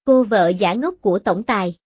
Cô vợ giả ngốc của tổng tài.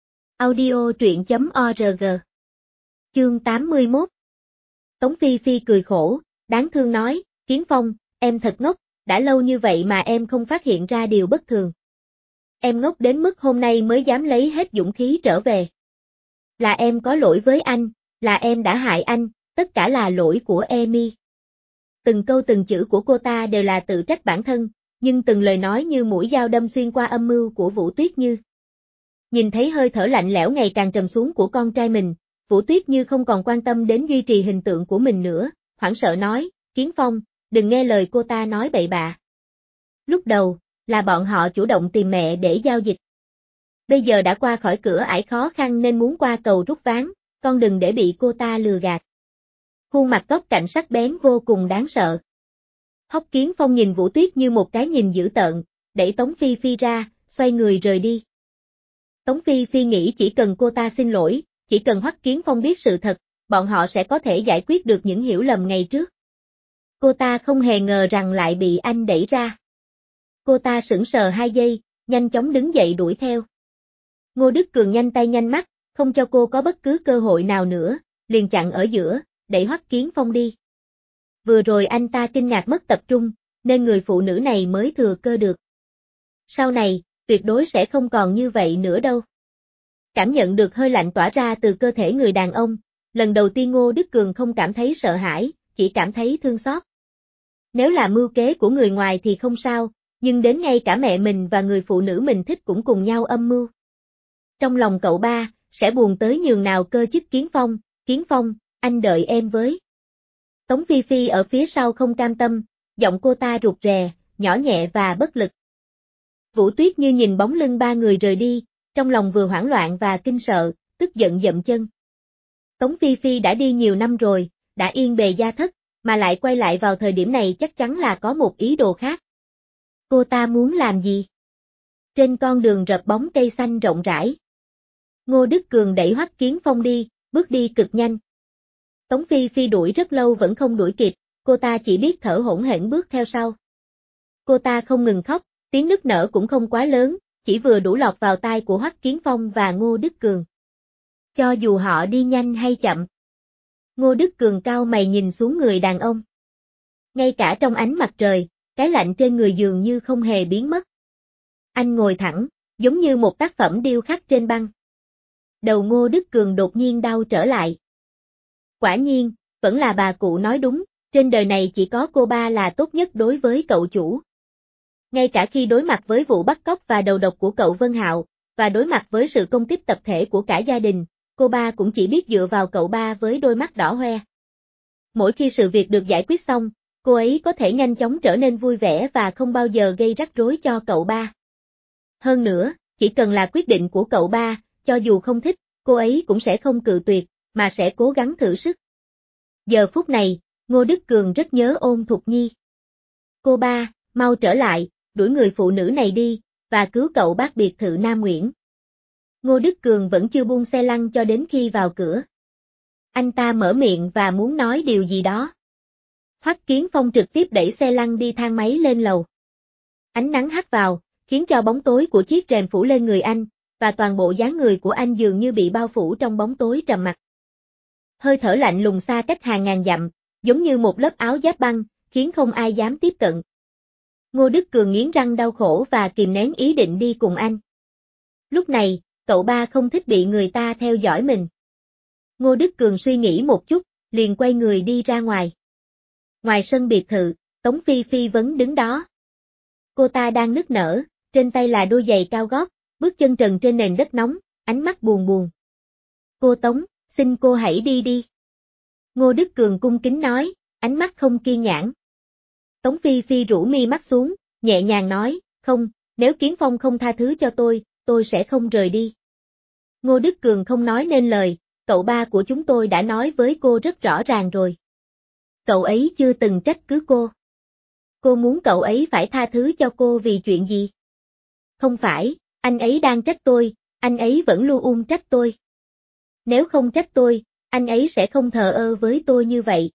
Audio truyện.org. Chương 81. Tống Phi Phi cười khổ, đáng thương nói, Kiến Phong, em thật ngốc, đã lâu như vậy mà em không phát hiện ra điều bất thường. Em ngốc đến mức hôm nay mới dám lấy hết dũng khí trở về. Là em có lỗi với anh, là em đã hại anh, tất cả là lỗi của Emi. Từng câu từng chữ của cô ta đều là tự trách bản thân, nhưng từng lời nói như mũi dao đâm xuyên qua âm mưu của Vũ Tuyết Như. Nhìn thấy hơi thở lạnh lẽo ngày càng trầm xuống của con trai mình, Vũ Tuyết Như không còn quan tâm đến duy trì hình tượng của mình nữa, hoảng sợ nói, Kiến Phong, đừng nghe lời cô ta nói bậy bạ. Lúc đầu, là bọn họ chủ động tìm mẹ để giao dịch. Bây giờ đã qua khỏi cửa ải khó khăn nên muốn qua cầu rút ván, con đừng để bị cô ta lừa gạt. Khuôn mặt góc cạnh sắc bén vô cùng đáng sợ. Hóc Kiến Phong nhìn Vũ Tuyết Như một cái nhìn dữ tợn, đẩy Tống Phi Phi ra, xoay người rời đi. Tống Phi Phi nghĩ chỉ cần cô ta xin lỗi, chỉ cần Hoắc Kiến Phong biết sự thật, bọn họ sẽ có thể giải quyết được những hiểu lầm ngày trước. Cô ta không hề ngờ rằng lại bị anh đẩy ra. Cô ta sững sờ 2 giây, nhanh chóng đứng dậy đuổi theo. Ngô Đức Cường nhanh tay nhanh mắt, không cho cô có bất cứ cơ hội nào nữa, liền chặn ở giữa, đẩy Hoắc Kiến Phong đi. Vừa rồi anh ta kinh ngạc mất tập trung, nên người phụ nữ này mới thừa cơ được. Sau này, tuyệt đối sẽ không còn như vậy nữa đâu. Cảm nhận được hơi lạnh tỏa ra từ cơ thể người đàn ông, lần đầu tiên Ngô Đức Cường không cảm thấy sợ hãi, chỉ cảm thấy thương xót. Nếu là mưu kế của người ngoài thì không sao, nhưng đến ngay cả mẹ mình và người phụ nữ mình thích cũng cùng nhau âm mưu. Trong lòng cậu ba, sẽ buồn tới nhường nào cơ chứ Kiến Phong, anh đợi em với. Tống Phi Phi ở phía sau không cam tâm, giọng cô ta rụt rè, nhỏ nhẹ và bất lực. Vũ Tuyết Như nhìn bóng lưng 3 người rời đi, trong lòng vừa hoảng loạn và kinh sợ, tức giận dậm chân. Tống Phi Phi đã đi nhiều năm rồi, đã yên bề gia thất, mà lại quay lại vào thời điểm này chắc chắn là có một ý đồ khác. Cô ta muốn làm gì? Trên con đường rợp bóng cây xanh rộng rãi, Ngô Đức Cường đẩy Hoắc Kiến Phong đi, bước đi cực nhanh. Tống Phi Phi đuổi rất lâu vẫn không đuổi kịp, cô ta chỉ biết thở hổn hển bước theo sau. Cô ta không ngừng khóc, tiếng nức nở cũng không quá lớn, chỉ vừa đủ lọt vào tai của Hoắc Kiến Phong và Ngô Đức Cường. Cho dù họ đi nhanh hay chậm. Ngô Đức Cường cau mày nhìn xuống người đàn ông. Ngay cả trong ánh mặt trời, cái lạnh trên người dường như không hề biến mất. Anh ngồi thẳng, giống như một tác phẩm điêu khắc trên băng. Đầu Ngô Đức Cường đột nhiên đau trở lại. Quả nhiên, vẫn là bà cụ nói đúng, trên đời này chỉ có cô ba là tốt nhất đối với cậu chủ. Ngay cả khi đối mặt với vụ bắt cóc và đầu độc của cậu Vân Hạo, và đối mặt với sự công kích tập thể của cả gia đình, cô ba cũng chỉ biết dựa vào cậu ba với đôi mắt đỏ hoe. Mỗi khi sự việc được giải quyết xong, cô ấy có thể nhanh chóng trở nên vui vẻ và không bao giờ gây rắc rối cho cậu ba. Hơn nữa, chỉ cần là quyết định của cậu ba, cho dù không thích, cô ấy cũng sẽ không cự tuyệt, mà sẽ cố gắng thử sức. Giờ phút này, Ngô Đức Cường rất nhớ Ôn Thục Nhi. Cô ba, mau trở lại, đuổi người phụ nữ này đi, và cứu cậu bác biệt thự Nam Nguyễn. Ngô Đức Cường vẫn chưa buông xe lăn cho đến khi vào cửa. Anh ta mở miệng và muốn nói điều gì đó. Hoắc Kiến Phong trực tiếp đẩy xe lăn đi thang máy lên lầu. Ánh nắng hắt vào, khiến cho bóng tối của chiếc rèm phủ lên người anh, và toàn bộ dáng người của anh dường như bị bao phủ trong bóng tối trầm mặc. Hơi thở lạnh lùng xa cách hàng ngàn dặm, giống như một lớp áo giáp băng, khiến không ai dám tiếp cận. Ngô Đức Cường nghiến răng đau khổ và kìm nén ý định đi cùng anh. Lúc này, cậu ba không thích bị người ta theo dõi mình. Ngô Đức Cường suy nghĩ một chút, liền quay người đi ra ngoài. Ngoài sân biệt thự, Tống Phi Phi vẫn đứng đó. Cô ta đang nức nở, trên tay là đôi giày cao gót, bước chân trần trên nền đất nóng, ánh mắt buồn buồn. Cô Tống, xin cô hãy đi đi. Ngô Đức Cường cung kính nói, ánh mắt không kiên nhẫn. Tống Phi Phi rũ mi mắt xuống, nhẹ nhàng nói, không, nếu Kiến Phong không tha thứ cho tôi sẽ không rời đi. Ngô Đức Cường không nói nên lời, cậu ba của chúng tôi đã nói với cô rất rõ ràng rồi. Cậu ấy chưa từng trách cứ cô. Cô muốn cậu ấy phải tha thứ cho cô vì chuyện gì? Không phải, anh ấy đang trách tôi, anh ấy vẫn luôn trách tôi. Nếu không trách tôi, anh ấy sẽ không thờ ơ với tôi như vậy.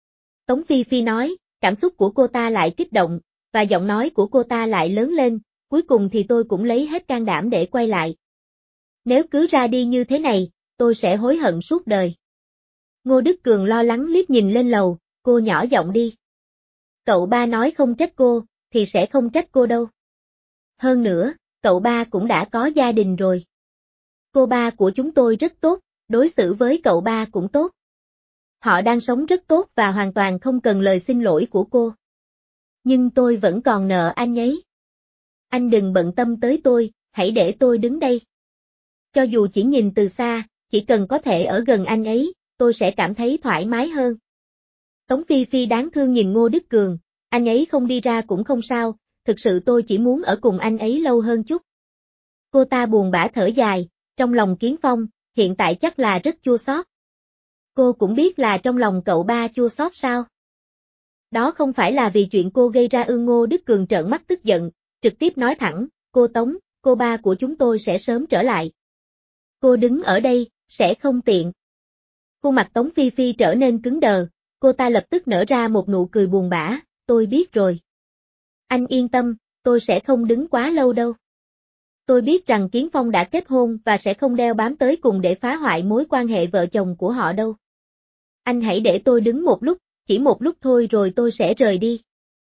Tống Phi Phi nói, cảm xúc của cô ta lại kích động, và giọng nói của cô ta lại lớn lên, cuối cùng thì tôi cũng lấy hết can đảm để quay lại. Nếu cứ ra đi như thế này, tôi sẽ hối hận suốt đời. Ngô Đức Cường lo lắng liếc nhìn lên lầu, cô nhỏ giọng đi. Cậu ba nói không trách cô, thì sẽ không trách cô đâu. Hơn nữa, cậu ba cũng đã có gia đình rồi. Cô ba của chúng tôi rất tốt, đối xử với cậu ba cũng tốt. Họ đang sống rất tốt và hoàn toàn không cần lời xin lỗi của cô. Nhưng tôi vẫn còn nợ anh ấy. Anh đừng bận tâm tới tôi, hãy để tôi đứng đây. Cho dù chỉ nhìn từ xa, chỉ cần có thể ở gần anh ấy, tôi sẽ cảm thấy thoải mái hơn. Tống Phi Phi đáng thương nhìn Ngô Đức Cường, anh ấy không đi ra cũng không sao, thực sự tôi chỉ muốn ở cùng anh ấy lâu hơn chút. Cô ta buồn bã thở dài, trong lòng Kiến Phong, hiện tại chắc là rất chua xót. Cô cũng biết là trong lòng cậu ba chua xót sao? Đó không phải là vì chuyện cô gây ra ư? Ngô Đức Cường trợn mắt tức giận, trực tiếp nói thẳng, cô Tống, cô ba của chúng tôi sẽ sớm trở lại. Cô đứng ở đây, sẽ không tiện. Khuôn mặt Tống Phi Phi trở nên cứng đờ, cô ta lập tức nở ra một nụ cười buồn bã, tôi biết rồi. Anh yên tâm, tôi sẽ không đứng quá lâu đâu. Tôi biết rằng Kiến Phong đã kết hôn và sẽ không đeo bám tới cùng để phá hoại mối quan hệ vợ chồng của họ đâu. Anh hãy để tôi đứng một lúc, chỉ một lúc thôi rồi tôi sẽ rời đi.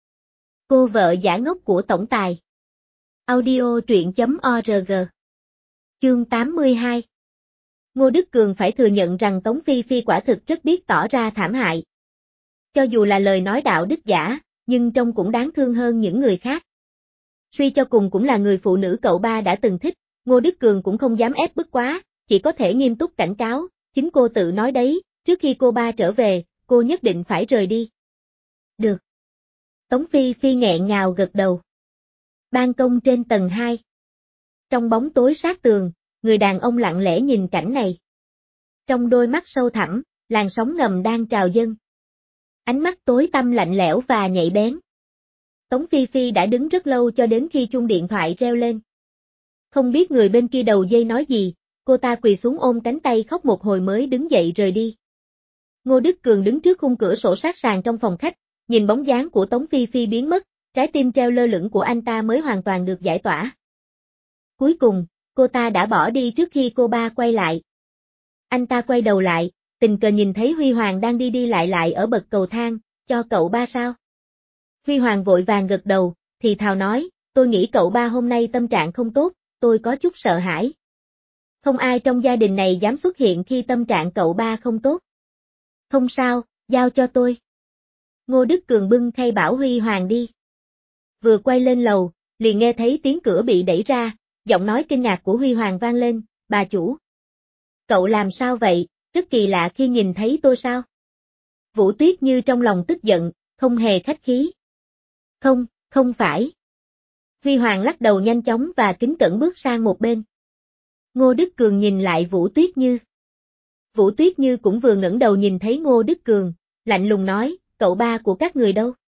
Cô vợ giả ngốc của tổng tài. Audio truyện.org. Chương 82. Ngô Đức Cường phải thừa nhận rằng Tống Phi Phi quả thực rất biết tỏ ra thảm hại. Cho dù là lời nói đạo đức giả, nhưng trông cũng đáng thương hơn những người khác. Suy cho cùng cũng là người phụ nữ cậu ba đã từng thích, Ngô Đức Cường cũng không dám ép bức quá, chỉ có thể nghiêm túc cảnh cáo, chính cô tự nói đấy, trước khi cô ba trở về, cô nhất định phải rời đi. Được. Tống Phi Phi nghẹn ngào gật đầu. Ban công trên tầng 2. Trong bóng tối sát tường, người đàn ông lặng lẽ nhìn cảnh này. Trong đôi mắt sâu thẳm, làn sóng ngầm đang trào dâng. Ánh mắt tối tăm lạnh lẽo và nhạy bén. Tống Phi Phi đã đứng rất lâu cho đến khi chuông điện thoại reo lên. Không biết người bên kia đầu dây nói gì, cô ta quỳ xuống ôm cánh tay khóc một hồi mới đứng dậy rời đi. Ngô Đức Cường đứng trước khung cửa sổ sát sàn trong phòng khách, nhìn bóng dáng của Tống Phi Phi biến mất, trái tim treo lơ lửng của anh ta mới hoàn toàn được giải tỏa. Cuối cùng, cô ta đã bỏ đi trước khi cô ba quay lại. Anh ta quay đầu lại, tình cờ nhìn thấy Huy Hoàng đang đi đi lại ở bậc cầu thang, cho cậu ba sao? Huy Hoàng vội vàng gật đầu, thì thào nói, tôi nghĩ cậu ba hôm nay tâm trạng không tốt, tôi có chút sợ hãi. Không ai trong gia đình này dám xuất hiện khi tâm trạng cậu ba không tốt. Không sao, giao cho tôi. Ngô Đức Cường bưng khay bảo Huy Hoàng đi. Vừa quay lên lầu, liền nghe thấy tiếng cửa bị đẩy ra, giọng nói kinh ngạc của Huy Hoàng vang lên, bà chủ. Cậu làm sao vậy, rất kỳ lạ khi nhìn thấy tôi sao? Vũ Tuyết Như trong lòng tức giận, không hề khách khí. Không, không phải. Huy Hoàng lắc đầu nhanh chóng và kính cẩn bước sang một bên. Ngô Đức Cường nhìn lại Vũ Tuyết Như. Vũ Tuyết Như cũng vừa ngẩng đầu nhìn thấy Ngô Đức Cường, lạnh lùng nói, cậu ba của các người đâu?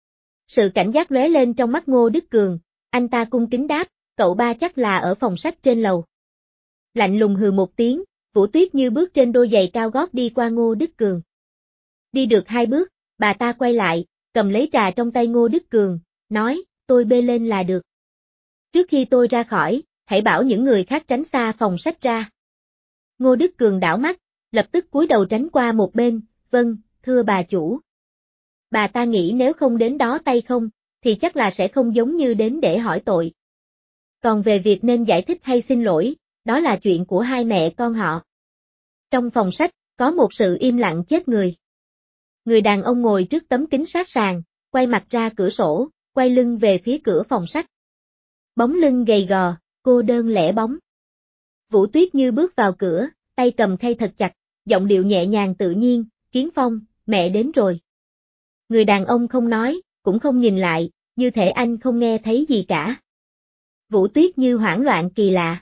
Sự cảnh giác lóe lên trong mắt Ngô Đức Cường, anh ta cung kính đáp, cậu ba chắc là ở phòng sách trên lầu. Lạnh lùng hừ một tiếng, Vũ Tuyết Như bước trên đôi giày cao gót đi qua Ngô Đức Cường. Đi được 2 bước, bà ta quay lại, cầm lấy trà trong tay Ngô Đức Cường, nói, tôi bê lên là được. Trước khi tôi ra khỏi, hãy bảo những người khác tránh xa phòng sách ra. Ngô Đức Cường đảo mắt, lập tức cúi đầu tránh qua một bên, vâng, thưa bà chủ. Bà ta nghĩ nếu không đến đó tay không, thì chắc là sẽ không giống như đến để hỏi tội. Còn về việc nên giải thích hay xin lỗi, đó là chuyện của hai mẹ con họ. Trong phòng sách, có một sự im lặng chết người. Người đàn ông ngồi trước tấm kính sát sàn, quay mặt ra cửa sổ, quay lưng về phía cửa phòng sách. Bóng lưng gầy gò, cô đơn lẻ bóng. Vũ Tuyết Như bước vào cửa, tay cầm khay thật chặt, giọng điệu nhẹ nhàng tự nhiên, Kiến Phong, mẹ đến rồi. Người đàn ông không nói, cũng không nhìn lại, như thể anh không nghe thấy gì cả. Vũ Tuyết Như hoảng loạn kỳ lạ.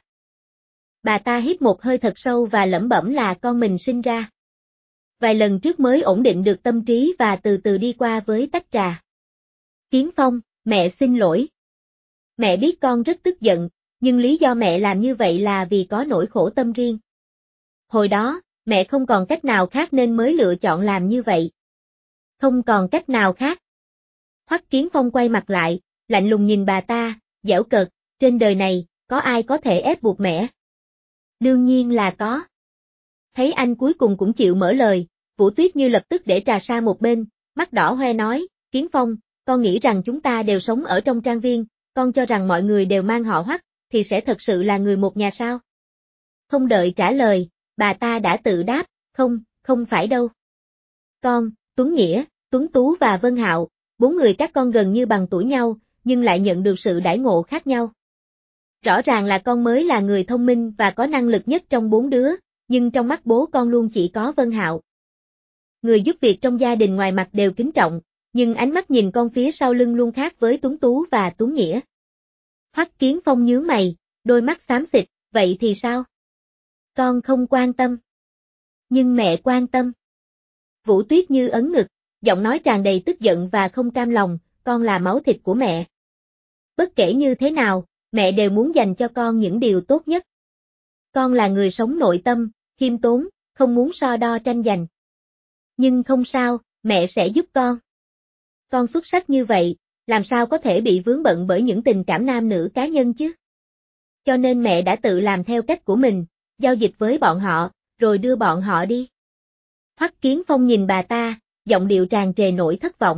Bà ta hít một hơi thật sâu và lẩm bẩm là con mình sinh ra. Vài lần trước mới ổn định được tâm trí và từ từ đi qua với tách trà. Kiến Phong, mẹ xin lỗi. Mẹ biết con rất tức giận, nhưng lý do mẹ làm như vậy là vì có nỗi khổ tâm riêng. Hồi đó, mẹ không còn cách nào khác nên mới lựa chọn làm như vậy. Không còn cách nào khác. Hoắc Kiến Phong quay mặt lại, lạnh lùng nhìn bà ta, giễu cợt, trên đời này, có ai có thể ép buộc mẹ? Đương nhiên là có. Thấy anh cuối cùng cũng chịu mở lời, Vũ Tuyết Như lập tức để trà sa một bên, mắt đỏ hoe nói, Kiến Phong, con nghĩ rằng chúng ta đều sống ở trong trang viên, con cho rằng mọi người đều mang họ Hoắc, thì sẽ thật sự là người một nhà sao? Không đợi trả lời, bà ta đã tự đáp, không phải đâu. Con, Tuấn Nghĩa, Tuấn Tú và Vân Hạo, 4 người các con gần như bằng tuổi nhau, nhưng lại nhận được sự đãi ngộ khác nhau. Rõ ràng là con mới là người thông minh và có năng lực nhất trong 4 đứa, nhưng trong mắt bố con luôn chỉ có Vân Hạo. Người giúp việc trong gia đình ngoài mặt đều kính trọng, nhưng ánh mắt nhìn con phía sau lưng luôn khác với Tuấn Tú và Tuấn Nghĩa. Hoắc Kiến Phong nhướng mày, đôi mắt xám xịt, vậy thì sao? Con không quan tâm. Nhưng mẹ quan tâm. Vũ Tuyết Như ấn ngực, giọng nói tràn đầy tức giận và không cam lòng, con là máu thịt của mẹ. Bất kể như thế nào, mẹ đều muốn dành cho con những điều tốt nhất. Con là người sống nội tâm, khiêm tốn, không muốn so đo tranh giành. Nhưng không sao, mẹ sẽ giúp con. Con xuất sắc như vậy, làm sao có thể bị vướng bận bởi những tình cảm nam nữ cá nhân chứ? Cho nên mẹ đã tự làm theo cách của mình, giao dịch với bọn họ, rồi đưa bọn họ đi. Hoắc Kiến Phong nhìn bà ta, giọng điệu tràn trề nỗi thất vọng.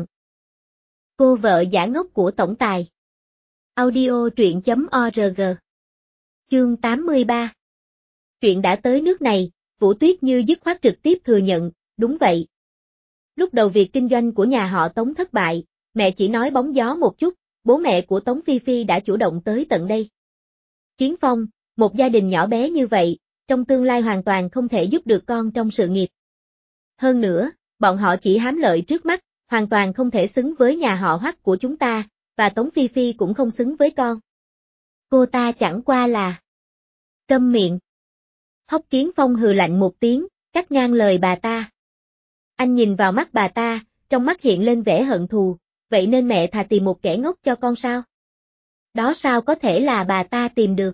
Cô vợ giả ngốc của tổng tài. Audio truyện.org. Chương 83. Chuyện đã tới nước này, Vũ Tuyết Như dứt khoát trực tiếp thừa nhận, đúng vậy. Lúc đầu việc kinh doanh của nhà họ Tống thất bại, mẹ chỉ nói bóng gió một chút, bố mẹ của Tống Phi Phi đã chủ động tới tận đây. Kiến Phong, một gia đình nhỏ bé như vậy, trong tương lai hoàn toàn không thể giúp được con trong sự nghiệp. Hơn nữa, bọn họ chỉ hám lợi trước mắt, hoàn toàn không thể xứng với nhà họ Hoắc của chúng ta, và Tống Phi Phi cũng không xứng với con. Cô ta chẳng qua là... Câm miệng. Hoắc Kiến Phong hừ lạnh một tiếng, cắt ngang lời bà ta. Anh nhìn vào mắt bà ta, trong mắt hiện lên vẻ hận thù, vậy nên mẹ thà tìm một kẻ ngốc cho con sao? Đó sao có thể là bà ta tìm được?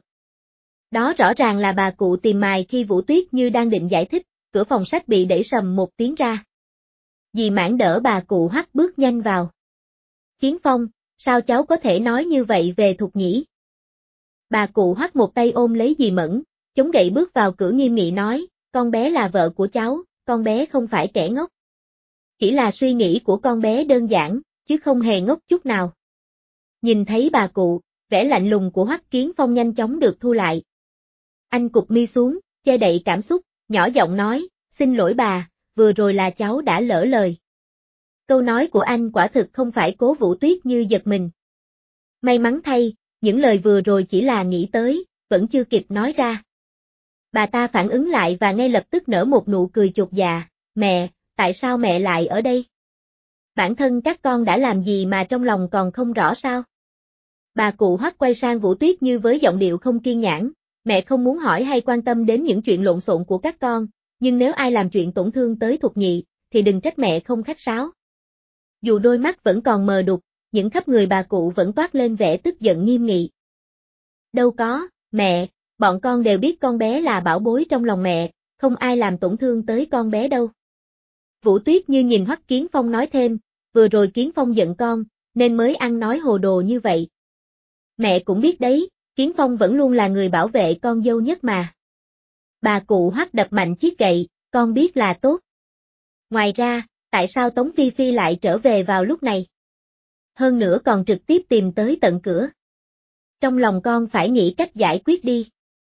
Đó rõ ràng là bà cụ tìm mài khi Vũ Tuyết Như đang định giải thích, cửa phòng sách bị đẩy sầm một tiếng ra. Dì Mãn đỡ bà cụ Hoắc bước nhanh vào. Kiến Phong, sao cháu có thể nói như vậy về Thục nhỉ? Bà cụ Hoắc một tay ôm lấy dì Mẫn, chống gậy bước vào cửa nghiêm nghị nói, con bé là vợ của cháu, con bé không phải kẻ ngốc. Chỉ là suy nghĩ của con bé đơn giản, chứ không hề ngốc chút nào. Nhìn thấy bà cụ, vẻ lạnh lùng của Hoắc Kiến Phong nhanh chóng được thu lại. Anh cụp mi xuống, che đậy cảm xúc, nhỏ giọng nói, xin lỗi bà, vừa rồi là cháu đã lỡ lời. Câu nói của anh quả thực không phải Cố Vũ Tuyết Như giật mình. May mắn thay, những lời vừa rồi chỉ là nghĩ tới, vẫn chưa kịp nói ra. Bà ta phản ứng lại và ngay lập tức nở một nụ cười chột dạ, mẹ, tại sao mẹ lại ở đây? Bản thân các con đã làm gì mà trong lòng còn không rõ sao? Bà cụ Hoắc quay sang Vũ Tuyết Như với giọng điệu không kiên nhẫn, mẹ không muốn hỏi hay quan tâm đến những chuyện lộn xộn của các con, nhưng nếu ai làm chuyện tổn thương tới Thục nhị, thì đừng trách mẹ không khách sáo. Dù đôi mắt vẫn còn mờ đục, những khắp người bà cụ vẫn toát lên vẻ tức giận nghiêm nghị. Đâu có, mẹ, bọn con đều biết con bé là bảo bối trong lòng mẹ, không ai làm tổn thương tới con bé đâu. Vũ Tuyết Như nhìn Hoắc Kiến Phong nói thêm, vừa rồi Kiến Phong giận con, nên mới ăn nói hồ đồ như vậy. Mẹ cũng biết đấy, Kiến Phong vẫn luôn là người bảo vệ con dâu nhất mà. Bà cụ Hoắc đập mạnh chiếc gậy, con biết là tốt. Ngoài ra, tại sao Tống Phi Phi lại trở về vào lúc này? Hơn nữa còn trực tiếp tìm tới tận cửa. Trong lòng con phải nghĩ cách giải quyết đi.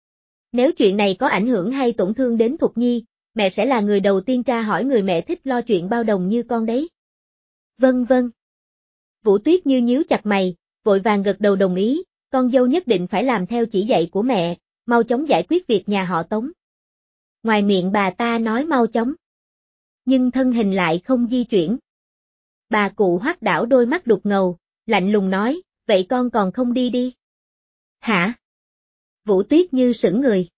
Nếu chuyện này có ảnh hưởng hay tổn thương đến Thục Nhi, mẹ sẽ là người đầu tiên tra hỏi người mẹ thích lo chuyện bao đồng như con đấy. Vâng vâng. Vũ Tuyết Như nhíu chặt mày, vội vàng gật đầu đồng ý, con dâu nhất định phải làm theo chỉ dạy của mẹ, mau chóng giải quyết việc nhà họ Tống. Ngoài miệng bà ta nói mau chóng, nhưng thân hình lại không di chuyển. Bà cụ Hoắc đảo đôi mắt đục ngầu, lạnh lùng nói, vậy con còn không đi đi? Hả? Vũ Tuyết Như sững người.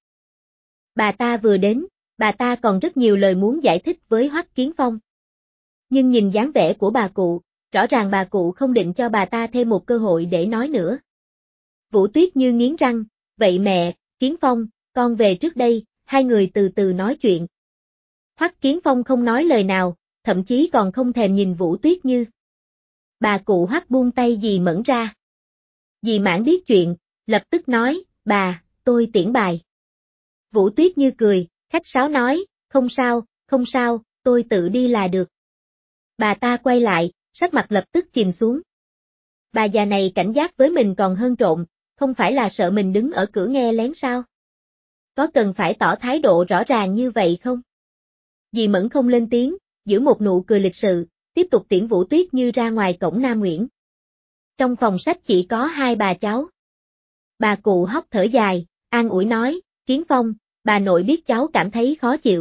Bà ta vừa đến, bà ta còn rất nhiều lời muốn giải thích với Hoắc Kiến Phong. Nhưng nhìn dáng vẻ của bà cụ, rõ ràng bà cụ không định cho bà ta thêm một cơ hội để nói nữa. Vũ Tuyết Như nghiến răng, vậy mẹ, Kiến Phong, con về trước đây, hai người từ từ nói chuyện. Hoắc Kiến Phong không nói lời nào, thậm chí còn không thèm nhìn Vũ Tuyết Như. Bà cụ Hoắc buông tay dì Mẫn ra. Dì Mãn biết chuyện, lập tức nói, bà, tôi tiễn bài. Vũ Tuyết Như cười, khách sáo nói, không sao, tôi tự đi là được. Bà ta quay lại, sắc mặt lập tức chìm xuống. Bà già này cảnh giác với mình còn hơn trộm, không phải là sợ mình đứng ở cửa nghe lén sao? Có cần phải tỏ thái độ rõ ràng như vậy không? Dì Mẫn không lên tiếng, giữ một nụ cười lịch sự, tiếp tục tiễn Vũ Tuyết Như ra ngoài cổng Nam Nguyễn. Trong phòng sách chỉ có hai bà cháu. Bà cụ Hóc thở dài, an ủi nói, Kiến Phong, bà nội biết cháu cảm thấy khó chịu.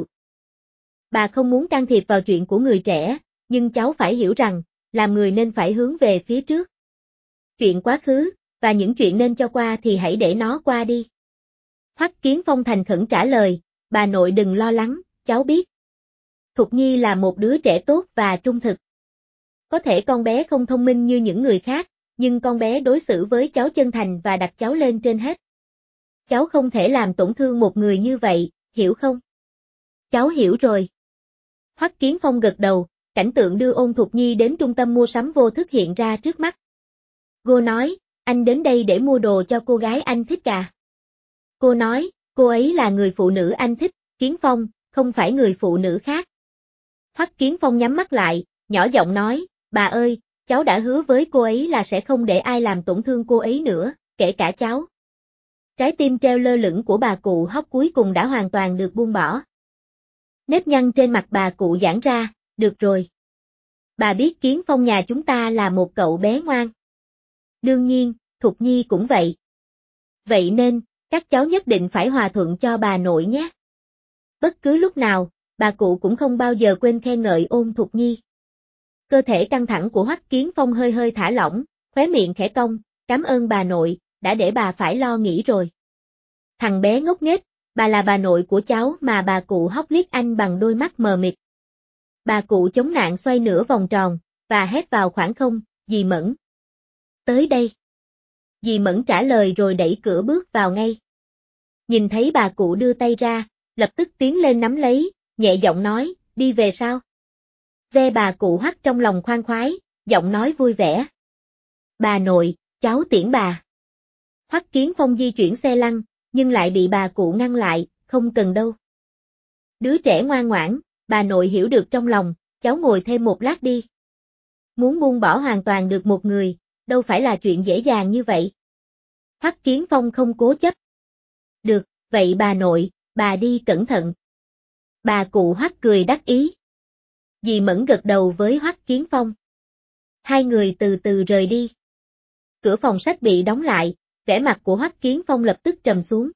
Bà không muốn can thiệp vào chuyện của người trẻ, nhưng cháu phải hiểu rằng, làm người nên phải hướng về phía trước. Chuyện quá khứ, và những chuyện nên cho qua thì hãy để nó qua đi. Hoắc Kiến Phong thành khẩn trả lời, bà nội đừng lo lắng, cháu biết. Thục Nhi là một đứa trẻ tốt và trung thực. Có thể con bé không thông minh như những người khác, nhưng con bé đối xử với cháu chân thành và đặt cháu lên trên hết. Cháu không thể làm tổn thương một người như vậy, hiểu không? Cháu hiểu rồi. Hoắc Kiến Phong gật đầu, cảnh tượng đưa Ôn Thục Nhi đến trung tâm mua sắm vô thức hiện ra trước mắt. Cô nói, anh đến đây để mua đồ cho cô gái anh thích à? Cô nói, cô ấy là người phụ nữ anh thích, Kiến Phong, không phải người phụ nữ khác. Hoắc Kiến Phong nhắm mắt lại, nhỏ giọng nói, bà ơi, cháu đã hứa với cô ấy là sẽ không để ai làm tổn thương cô ấy nữa, kể cả cháu. Trái tim treo lơ lửng của bà cụ Hóc cuối cùng đã hoàn toàn được buông bỏ. Nếp nhăn trên mặt bà cụ giãn ra, được rồi. Bà biết Kiến Phong nhà chúng ta là một cậu bé ngoan. Đương nhiên, Thục Nhi cũng vậy. Vậy nên, các cháu nhất định phải hòa thuận cho bà nội nhé. Bất cứ lúc nào, bà cụ cũng không bao giờ quên khen ngợi Ôn Thục Nhi. Cơ thể căng thẳng của Hoắc Kiến Phong hơi hơi thả lỏng, khóe miệng khẽ cong, cảm ơn bà nội, đã để bà phải lo nghĩ rồi. Thằng bé ngốc nghếch, bà là bà nội của cháu mà. Bà cụ Hóc liếc anh bằng đôi mắt mờ mịt. Bà cụ chống nạn xoay nửa vòng tròn, và hét vào khoảng không, dì Mẫn. Tới đây. Dì Mẫn trả lời rồi đẩy cửa bước vào ngay. Nhìn thấy bà cụ đưa tay ra, lập tức tiến lên nắm lấy, nhẹ giọng nói, đi về sao? Ve bà cụ Hoắc trong lòng khoan khoái, giọng nói vui vẻ. Bà nội, cháu tiễn bà. Hoắc Kiến Phong di chuyển xe lăn, nhưng lại bị bà cụ ngăn lại, không cần đâu. Đứa trẻ ngoan ngoãn, bà nội hiểu được trong lòng, cháu ngồi thêm một lát đi. Muốn buông bỏ hoàn toàn được một người, đâu phải là chuyện dễ dàng như vậy. Hoắc Kiến Phong không cố chấp. Được, vậy bà nội, bà đi cẩn thận. Bà cụ Hoắc cười đắc ý. Dì Mẫn gật đầu với Hoắc Kiến Phong. Hai người từ từ rời đi. Cửa phòng sách bị đóng lại, vẻ mặt của Hoắc Kiến Phong lập tức trầm xuống.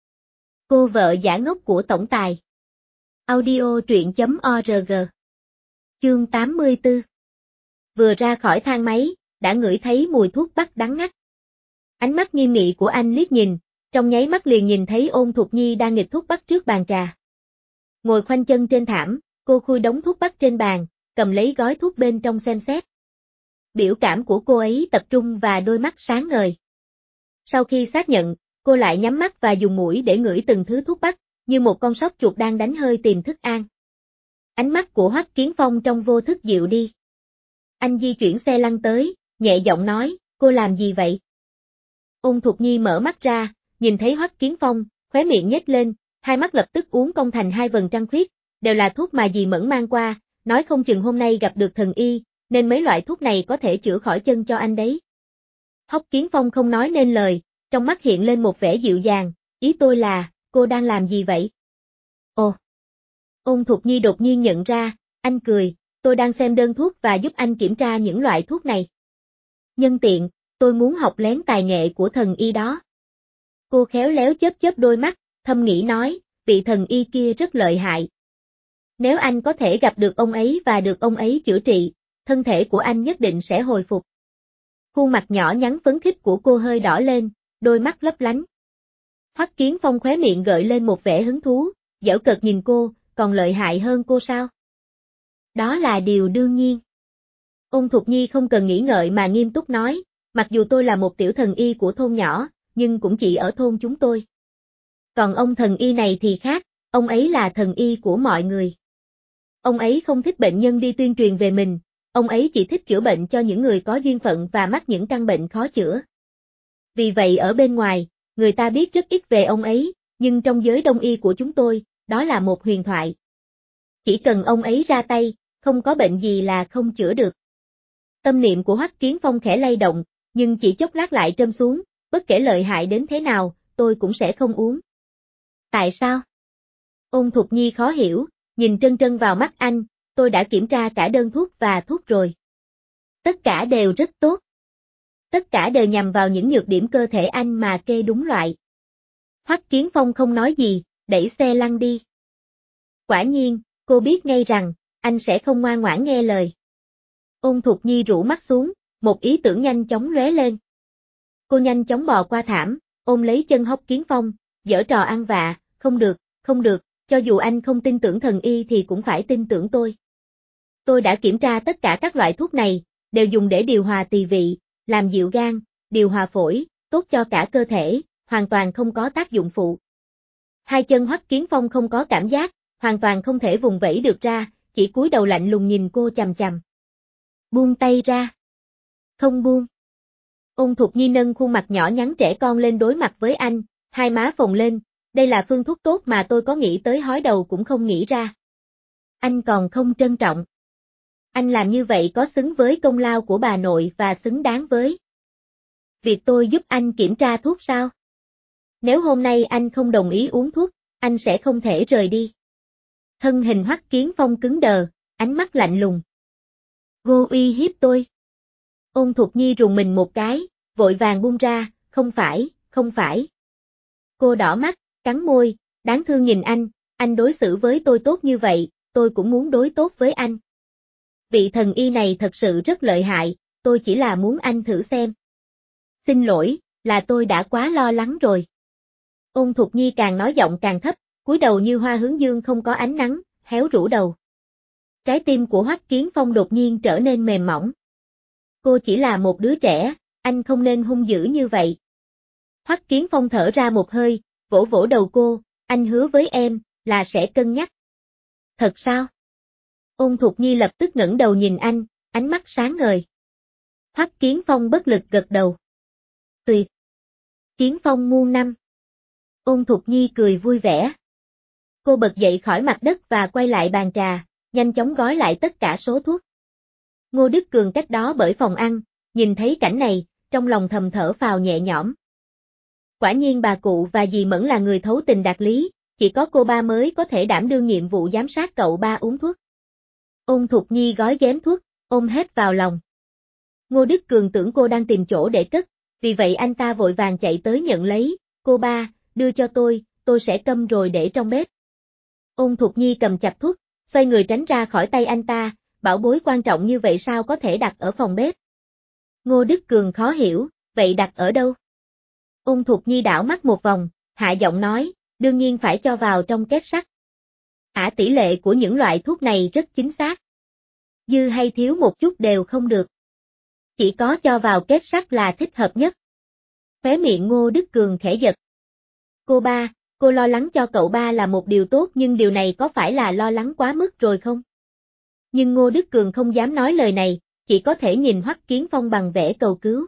Cô vợ giả ngốc của tổng tài. Audio truyện.org. Chương 84. Vừa ra khỏi thang máy, đã ngửi thấy mùi thuốc bắc đắng ngắt. Ánh mắt nghiêm nghị của anh liếc nhìn, trong nháy mắt liền nhìn thấy Ôn Thục Nhi đang nghịch thuốc bắc trước bàn trà. Ngồi khoanh chân trên thảm, cô khui đống thuốc bắc trên bàn, cầm lấy gói thuốc bên trong xem xét. Biểu cảm của cô ấy tập trung và đôi mắt sáng ngời. Sau khi xác nhận, cô lại nhắm mắt và dùng mũi để ngửi từng thứ thuốc bắc, như một con sóc chuột đang đánh hơi tìm thức ăn. Ánh mắt của Hoắc Kiến Phong trong vô thức dịu đi. Anh di chuyển xe lăn tới, nhẹ giọng nói, cô làm gì vậy? Ôn Thục Nhi mở mắt ra, nhìn thấy Hoắc Kiến Phong, khóe miệng nhếch lên, hai mắt lập tức uốn cong thành hai vầng trăng khuyết, đều là thuốc mà dì Mẫn mang qua, nói không chừng hôm nay gặp được thần y, nên mấy loại thuốc này có thể chữa khỏi chân cho anh đấy. Hoắc Kiến Phong không nói nên lời, trong mắt hiện lên một vẻ dịu dàng, ý tôi là, cô đang làm gì vậy? Ồ! Ôn Thục Nhi đột nhiên nhận ra, anh cười, tôi đang xem đơn thuốc và giúp anh kiểm tra những loại thuốc này. Nhân tiện, tôi muốn học lén tài nghệ của thần y đó. Cô khéo léo chớp chớp đôi mắt, thầm nghĩ nói, vị thần y kia rất lợi hại. Nếu anh có thể gặp được ông ấy và được ông ấy chữa trị, thân thể của anh nhất định sẽ hồi phục. Khuôn mặt nhỏ nhắn phấn khích của cô hơi đỏ lên, đôi mắt lấp lánh. Hoắc Kiến Phong khóe miệng gợi lên một vẻ hứng thú, giễu cợt nhìn cô, còn lợi hại hơn cô sao? Đó là điều đương nhiên. Ôn Thục Nhi không cần nghĩ ngợi mà nghiêm túc nói, mặc dù tôi là một tiểu thần y của thôn nhỏ, nhưng cũng chỉ ở thôn chúng tôi. Còn ông thần y này thì khác, ông ấy là thần y của mọi người. Ông ấy không thích bệnh nhân đi tuyên truyền về mình, ông ấy chỉ thích chữa bệnh cho những người có duyên phận và mắc những căn bệnh khó chữa. Vì vậy ở bên ngoài, người ta biết rất ít về ông ấy, nhưng trong giới đông y của chúng tôi, đó là một huyền thoại. Chỉ cần ông ấy ra tay, không có bệnh gì là không chữa được. Tâm niệm của Hoắc Kiến Phong khẽ lay động, nhưng chỉ chốc lát lại trầm xuống, bất kể lợi hại đến thế nào, tôi cũng sẽ không uống. Tại sao? Ôn Thục Nhi khó hiểu, nhìn trân trân vào mắt anh, tôi đã kiểm tra cả đơn thuốc và thuốc rồi. Tất cả đều rất tốt. Tất cả đều nhằm vào những nhược điểm cơ thể anh mà kê đúng loại. Hoắc Kiến Phong không nói gì, đẩy xe lăn đi. Quả nhiên, cô biết ngay rằng, anh sẽ không ngoan ngoãn nghe lời. Ôn Thục Nhi rũ mắt xuống, một ý tưởng nhanh chóng lóe lên. Cô nhanh chóng bò qua thảm, ôm lấy chân Hoắc Kiến Phong, giở trò ăn vạ, không được, cho dù anh không tin tưởng thần y thì cũng phải tin tưởng tôi. Tôi đã kiểm tra tất cả các loại thuốc này, đều dùng để điều hòa tỳ vị, làm dịu gan, điều hòa phổi, tốt cho cả cơ thể, hoàn toàn không có tác dụng phụ. Hai chân Hoắc Kiến Phong không có cảm giác, hoàn toàn không thể vùng vẫy được ra, chỉ cúi đầu lạnh lùng nhìn cô chằm chằm. Buông tay ra. Không buông. Ôn Thục Nhi nâng khuôn mặt nhỏ nhắn trẻ con lên đối mặt với anh, hai má phồng lên, đây là phương thuốc tốt mà tôi có nghĩ tới hói đầu cũng không nghĩ ra. Anh còn không trân trọng. Anh làm như vậy có xứng với công lao của bà nội và xứng đáng với việc tôi giúp anh kiểm tra thuốc sao? Nếu hôm nay anh không đồng ý uống thuốc, anh sẽ không thể rời đi. Thân hình Hoắc Kiến Phong cứng đờ, ánh mắt lạnh lùng. Cô uy hiếp tôi. Ôn Thục Nhi rùng mình một cái, vội vàng buông ra, không phải. Cô đỏ mắt, cắn môi, đáng thương nhìn anh đối xử với tôi tốt như vậy, tôi cũng muốn đối tốt với anh. Vị thần y này thật sự rất lợi hại, tôi chỉ là muốn anh thử xem. Xin lỗi, là tôi đã quá lo lắng rồi. Ôn Thục Nhi càng nói giọng càng thấp, cúi đầu như hoa hướng dương không có ánh nắng, héo rũ đầu. Trái tim của Hoắc Kiến Phong đột nhiên trở nên mềm mỏng. Cô chỉ là một đứa trẻ, anh không nên hung dữ như vậy. Hoắc Kiến Phong thở ra một hơi, vỗ vỗ đầu cô, anh hứa với em, là sẽ cân nhắc. Thật sao? Ôn Thục Nhi lập tức ngẩng đầu nhìn anh, ánh mắt sáng ngời. Hoắc Kiến Phong bất lực gật đầu. Tuyệt. Kiến Phong muôn năm. Ôn Thục Nhi cười vui vẻ. Cô bật dậy khỏi mặt đất và quay lại bàn trà, nhanh chóng gói lại tất cả số thuốc. Ngô Đức Cường cách đó bởi phòng ăn, nhìn thấy cảnh này, trong lòng thầm thở phào nhẹ nhõm. Quả nhiên bà cụ và dì Mẫn là người thấu tình đạt lý, chỉ có cô ba mới có thể đảm đương nhiệm vụ giám sát cậu ba uống thuốc. Ôn Thục Nhi gói ghém thuốc, ôm hết vào lòng. Ngô Đức Cường tưởng cô đang tìm chỗ để cất, vì vậy anh ta vội vàng chạy tới nhận lấy, cô ba, đưa cho tôi sẽ câm rồi để trong bếp. Ôn Thục Nhi cầm chặt thuốc, xoay người tránh ra khỏi tay anh ta, bảo bối quan trọng như vậy sao có thể đặt ở phòng bếp. Ngô Đức Cường khó hiểu, vậy đặt ở đâu? Ôn Thục Nhi đảo mắt một vòng, hạ giọng nói, đương nhiên phải cho vào trong két sắt. Tỷ lệ của những loại thuốc này rất chính xác. Dư hay thiếu một chút đều không được. Chỉ có cho vào két sắt là thích hợp nhất. Khóe miệng Ngô Đức Cường khẽ giật. Cô ba, cô lo lắng cho cậu ba là một điều tốt nhưng điều này có phải là lo lắng quá mức rồi không? Nhưng Ngô Đức Cường không dám nói lời này, chỉ có thể nhìn Hoắc Kiến Phong bằng vẻ cầu cứu.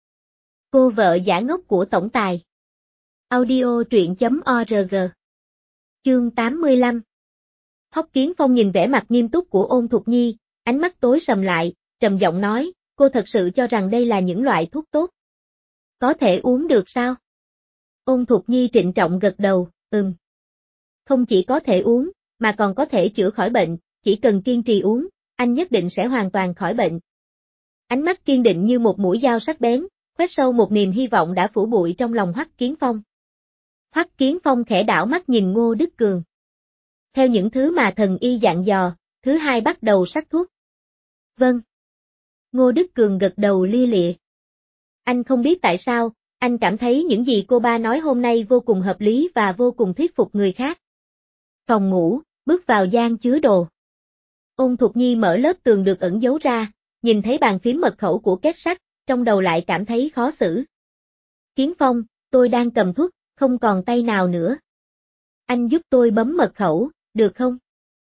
Cô vợ giả ngốc của tổng tài. Audio truyện.org. Chương 85. Hoắc Kiến Phong nhìn vẻ mặt nghiêm túc của Ôn Thục Nhi, ánh mắt tối sầm lại, trầm giọng nói, cô thật sự cho rằng đây là những loại thuốc tốt. Có thể uống được sao? Ôn Thục Nhi trịnh trọng gật đầu, Không chỉ có thể uống, mà còn có thể chữa khỏi bệnh, chỉ cần kiên trì uống, anh nhất định sẽ hoàn toàn khỏi bệnh. Ánh mắt kiên định như một mũi dao sắc bén, khoét sâu một niềm hy vọng đã phủ bụi trong lòng Hoắc Kiến Phong. Hoắc Kiến Phong khẽ đảo mắt nhìn Ngô Đức Cường. Theo những thứ mà thần y dặn dò, thứ hai bắt đầu sắc thuốc. Vâng. Ngô Đức Cường gật đầu lia lịa. Anh không biết tại sao, anh cảm thấy những gì cô ba nói hôm nay vô cùng hợp lý và vô cùng thuyết phục người khác. Phòng ngủ, bước vào gian chứa đồ. Ôn Thục Nhi mở lớp tường được ẩn giấu ra, nhìn thấy bàn phím mật khẩu của két sắt, trong đầu lại cảm thấy khó xử. Kiến Phong, tôi đang cầm thuốc, không còn tay nào nữa. Anh giúp tôi bấm mật khẩu, được không?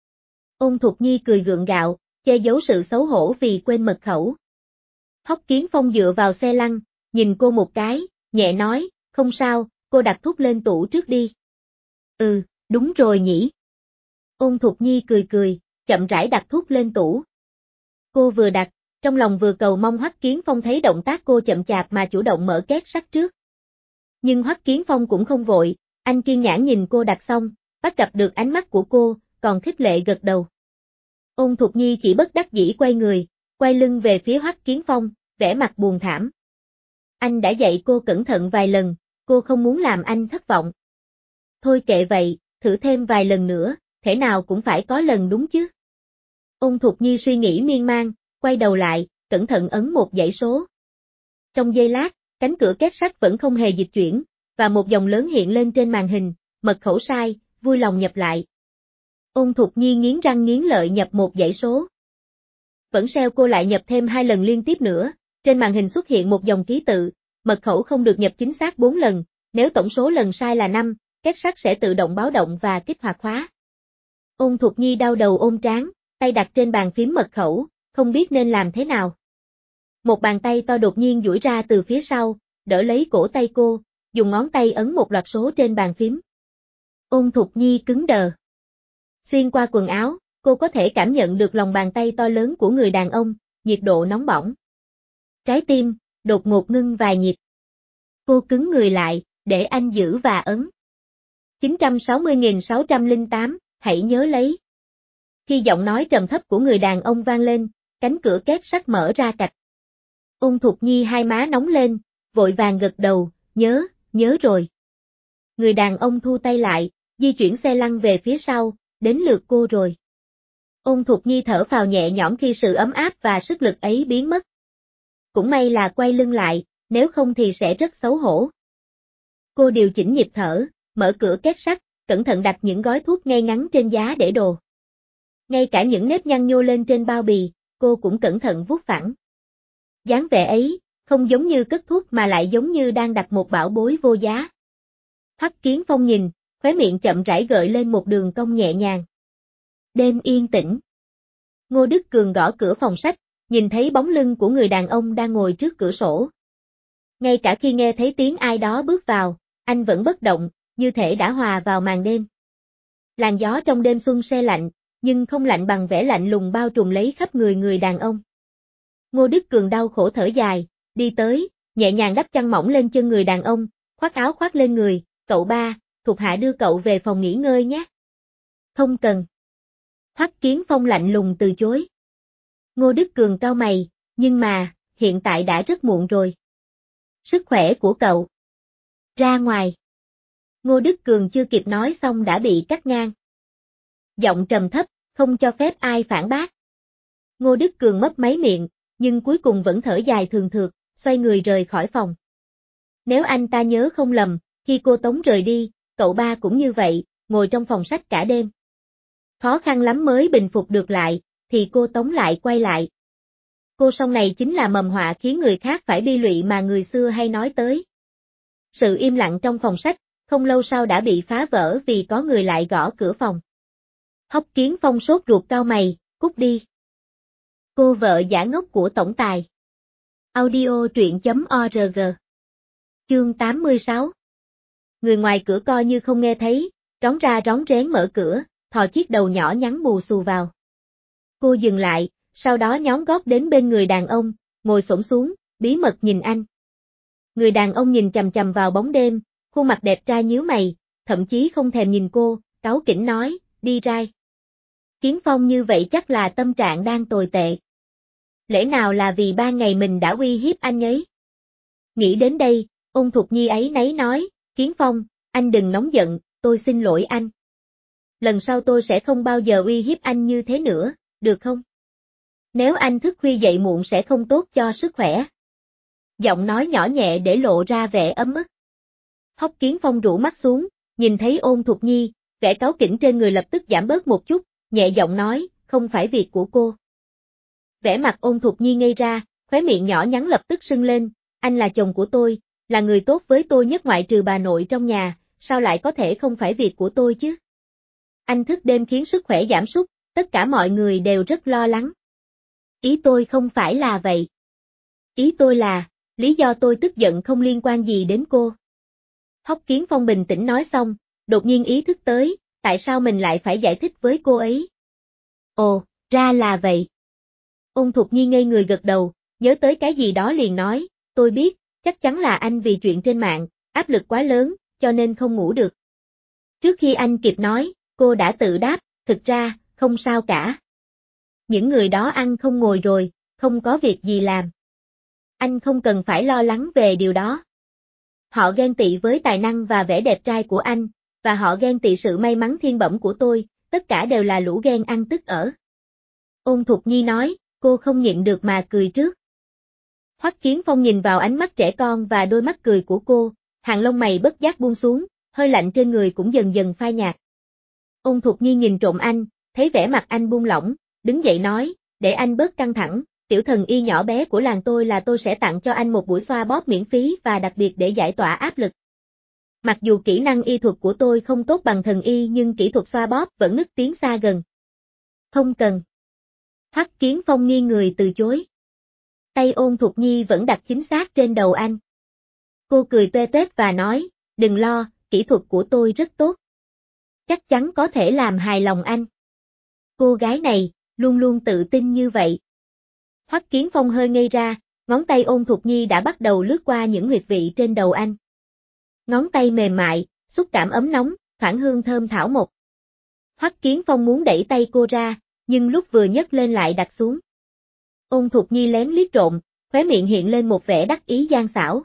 Ôn Thục Nhi cười gượng gạo, che giấu sự xấu hổ vì quên mật khẩu. Hoắc Kiến Phong dựa vào xe lăn, nhìn cô một cái, nhẹ nói, không sao, cô đặt thuốc lên tủ trước đi. Đúng rồi nhỉ. Ôn Thục Nhi cười cười, chậm rãi đặt thuốc lên tủ. Cô vừa đặt, trong lòng vừa cầu mong Hoắc Kiến Phong thấy động tác cô chậm chạp mà chủ động mở két sắt trước. Nhưng Hoắc Kiến Phong cũng không vội, anh kiên nhẫn nhìn cô đặt xong, bắt gặp được ánh mắt của cô, còn khích lệ gật đầu. Ôn Thục Nhi chỉ bất đắc dĩ quay người, quay lưng về phía Hoắc Kiến Phong, vẻ mặt buồn thảm. Anh đã dạy cô cẩn thận vài lần, cô không muốn làm anh thất vọng. Thôi kệ vậy, thử thêm vài lần nữa, thể nào cũng phải có lần đúng chứ. Ôn Thục Nhi suy nghĩ miên man, quay đầu lại, cẩn thận ấn một dãy số. Trong giây lát, cánh cửa két sắt vẫn không hề dịch chuyển, và một dòng lớn hiện lên trên màn hình, mật khẩu sai, vui lòng nhập lại. Ôn Thục Nhi nghiến răng nghiến lợi nhập một dãy số. Vẫn seo cô lại nhập thêm 2 lần liên tiếp nữa, trên màn hình xuất hiện một dòng ký tự, mật khẩu không được nhập chính xác 4 lần, nếu tổng số lần sai là 5, két sắt sẽ tự động báo động và kích hoạt khóa. Ôn Thục Nhi đau đầu ôm trán, tay đặt trên bàn phím mật khẩu, không biết nên làm thế nào. Một bàn tay to đột nhiên duỗi ra từ phía sau, đỡ lấy cổ tay cô, dùng ngón tay ấn một loạt số trên bàn phím. Ôn Thục Nhi cứng đờ. Xuyên qua quần áo, cô có thể cảm nhận được lòng bàn tay to lớn của người đàn ông, nhiệt độ nóng bỏng. Trái tim, đột ngột ngưng vài nhịp. Cô cứng người lại, để anh giữ và ấn. 960.608, hãy nhớ lấy. Khi giọng nói trầm thấp của người đàn ông vang lên, cánh cửa két sắt mở ra cạch. Ôn Thục Nhi hai má nóng lên, vội vàng gật đầu, nhớ rồi. Người đàn ông thu tay lại, di chuyển xe lăn về phía sau, đến lượt cô rồi. Ôn Thục Nhi thở phào nhẹ nhõm khi sự ấm áp và sức lực ấy biến mất. Cũng may là quay lưng lại, nếu không thì sẽ rất xấu hổ. Cô điều chỉnh nhịp thở, mở cửa két sắt, cẩn thận đặt những gói thuốc ngay ngắn trên giá để đồ. Ngay cả những nếp nhăn nhô lên trên bao bì, cô cũng cẩn thận vuốt phẳng. Dáng vẻ ấy, không giống như cất thuốc mà lại giống như đang đặt một bảo bối vô giá. Hoắc Kiến Phong nhìn, khóe miệng chậm rãi gợi lên một đường cong nhẹ nhàng. Đêm yên tĩnh. Ngô Đức Cường gõ cửa phòng sách, nhìn thấy bóng lưng của người đàn ông đang ngồi trước cửa sổ. Ngay cả khi nghe thấy tiếng ai đó bước vào, anh vẫn bất động, như thể đã hòa vào màn đêm. Làn gió trong đêm xuân se lạnh, nhưng không lạnh bằng vẻ lạnh lùng bao trùm lấy khắp người đàn ông. Ngô Đức Cường đau khổ thở dài, đi tới, nhẹ nhàng đắp chăn mỏng lên chân người đàn ông, khoác áo khoác lên người, cậu ba, thuộc hạ đưa cậu về phòng nghỉ ngơi nhé. Không cần. Hoắc Kiến Phong lạnh lùng từ chối. Ngô Đức Cường cau mày, nhưng mà, hiện tại đã rất muộn rồi. Sức khỏe của cậu. Ra ngoài. Ngô Đức Cường chưa kịp nói xong đã bị cắt ngang. Giọng trầm thấp, không cho phép ai phản bác. Ngô Đức Cường mấp máy miệng, nhưng cuối cùng vẫn thở dài thường thượt, xoay người rời khỏi phòng. Nếu anh ta nhớ không lầm, khi cô Tống rời đi, cậu ba cũng như vậy, ngồi trong phòng sách cả đêm. Khó khăn lắm mới bình phục được lại, thì cô Tống lại quay lại. Cô song này chính là mầm họa khiến người khác phải bi lụy mà người xưa hay nói tới. Sự im lặng trong phòng sách, không lâu sau đã bị phá vỡ vì có người lại gõ cửa phòng. Hoắc Kiến Phong sốt ruột cau mày, cút đi. Cô vợ giả ngốc của tổng tài. Audio truyện.org. Chương 86. Người ngoài cửa coi như không nghe thấy, rón ra rón rén mở cửa, thò chiếc đầu nhỏ nhắn bù xù vào. Cô dừng lại, sau đó nhón gót đến bên người đàn ông, ngồi xổm xuống, bí mật nhìn anh. Người đàn ông nhìn chằm chằm vào bóng đêm, khuôn mặt đẹp trai nhíu mày, thậm chí không thèm nhìn cô, cáu kỉnh nói, đi rai. Kiến Phong như vậy chắc là tâm trạng đang tồi tệ. Lẽ nào là vì 3 ngày mình đã uy hiếp anh ấy? Nghĩ đến đây, Ôn Thục Nhi ấy nấy nói, Kiến Phong, anh đừng nóng giận, tôi xin lỗi anh. Lần sau tôi sẽ không bao giờ uy hiếp anh như thế nữa, được không? Nếu anh thức khuya dậy muộn sẽ không tốt cho sức khỏe. Giọng nói nhỏ nhẹ để lộ ra vẻ ấm ức. Hoắc Kiến Phong rũ mắt xuống, nhìn thấy Ôn Thục Nhi, vẻ cáu kỉnh trên người lập tức giảm bớt một chút, nhẹ giọng nói, không phải việc của cô. Vẻ mặt Ôn Thục Nhi ngây ra, khóe miệng nhỏ nhắn lập tức sưng lên, anh là chồng của tôi, là người tốt với tôi nhất ngoại trừ bà nội trong nhà, sao lại có thể không phải việc của tôi chứ? Anh thức đêm khiến sức khỏe giảm sút, tất cả mọi người đều rất lo lắng. Ý tôi không phải là vậy. Ý tôi là, lý do tôi tức giận không liên quan gì đến cô. Hoắc Kiến Phong bình tĩnh nói xong, đột nhiên ý thức tới, tại sao mình lại phải giải thích với cô ấy. Ồ, ra là vậy. Ôn Thục Nhi ngây người gật đầu, nhớ tới cái gì đó liền nói, tôi biết, chắc chắn là anh vì chuyện trên mạng, áp lực quá lớn, cho nên không ngủ được. Trước khi anh kịp nói, cô đã tự đáp, thực ra, không sao cả. Những người đó ăn không ngồi rồi, không có việc gì làm. Anh không cần phải lo lắng về điều đó. Họ ghen tị với tài năng và vẻ đẹp trai của anh, và họ ghen tị sự may mắn thiên bẩm của tôi, tất cả đều là lũ ghen ăn tức ở. Ôn Thục Nhi nói, cô không nhịn được mà cười trước. Hoắc Kiến Phong nhìn vào ánh mắt trẻ con và đôi mắt cười của cô, hàng lông mày bất giác buông xuống, hơi lạnh trên người cũng dần dần phai nhạt. Ôn Thục Nhi nhìn trộm anh, thấy vẻ mặt anh buông lỏng, đứng dậy nói, để anh bớt căng thẳng, tiểu thần y nhỏ bé của làng tôi là tôi sẽ tặng cho anh một buổi xoa bóp miễn phí và đặc biệt để giải tỏa áp lực. Mặc dù kỹ năng y thuật của tôi không tốt bằng thần y nhưng kỹ thuật xoa bóp vẫn nức tiếng xa gần. Không cần. Hoắc Kiến Phong nghiêng người từ chối. Tay Ôn Thục Nhi vẫn đặt chính xác trên đầu anh. Cô cười toe toét và nói, đừng lo, kỹ thuật của tôi rất tốt. Chắc chắn có thể làm hài lòng anh. Cô gái này, luôn luôn tự tin như vậy. Hoắc Kiến Phong hơi ngây ra, ngón tay Ôn Thục Nhi đã bắt đầu lướt qua những huyệt vị trên đầu anh. Ngón tay mềm mại, xúc cảm ấm nóng, thoảng hương thơm thảo mộc. Hoắc Kiến Phong muốn đẩy tay cô ra, nhưng lúc vừa nhấc lên lại đặt xuống. Ôn Thục Nhi lén liếc trộm, khóe miệng hiện lên một vẻ đắc ý gian xảo.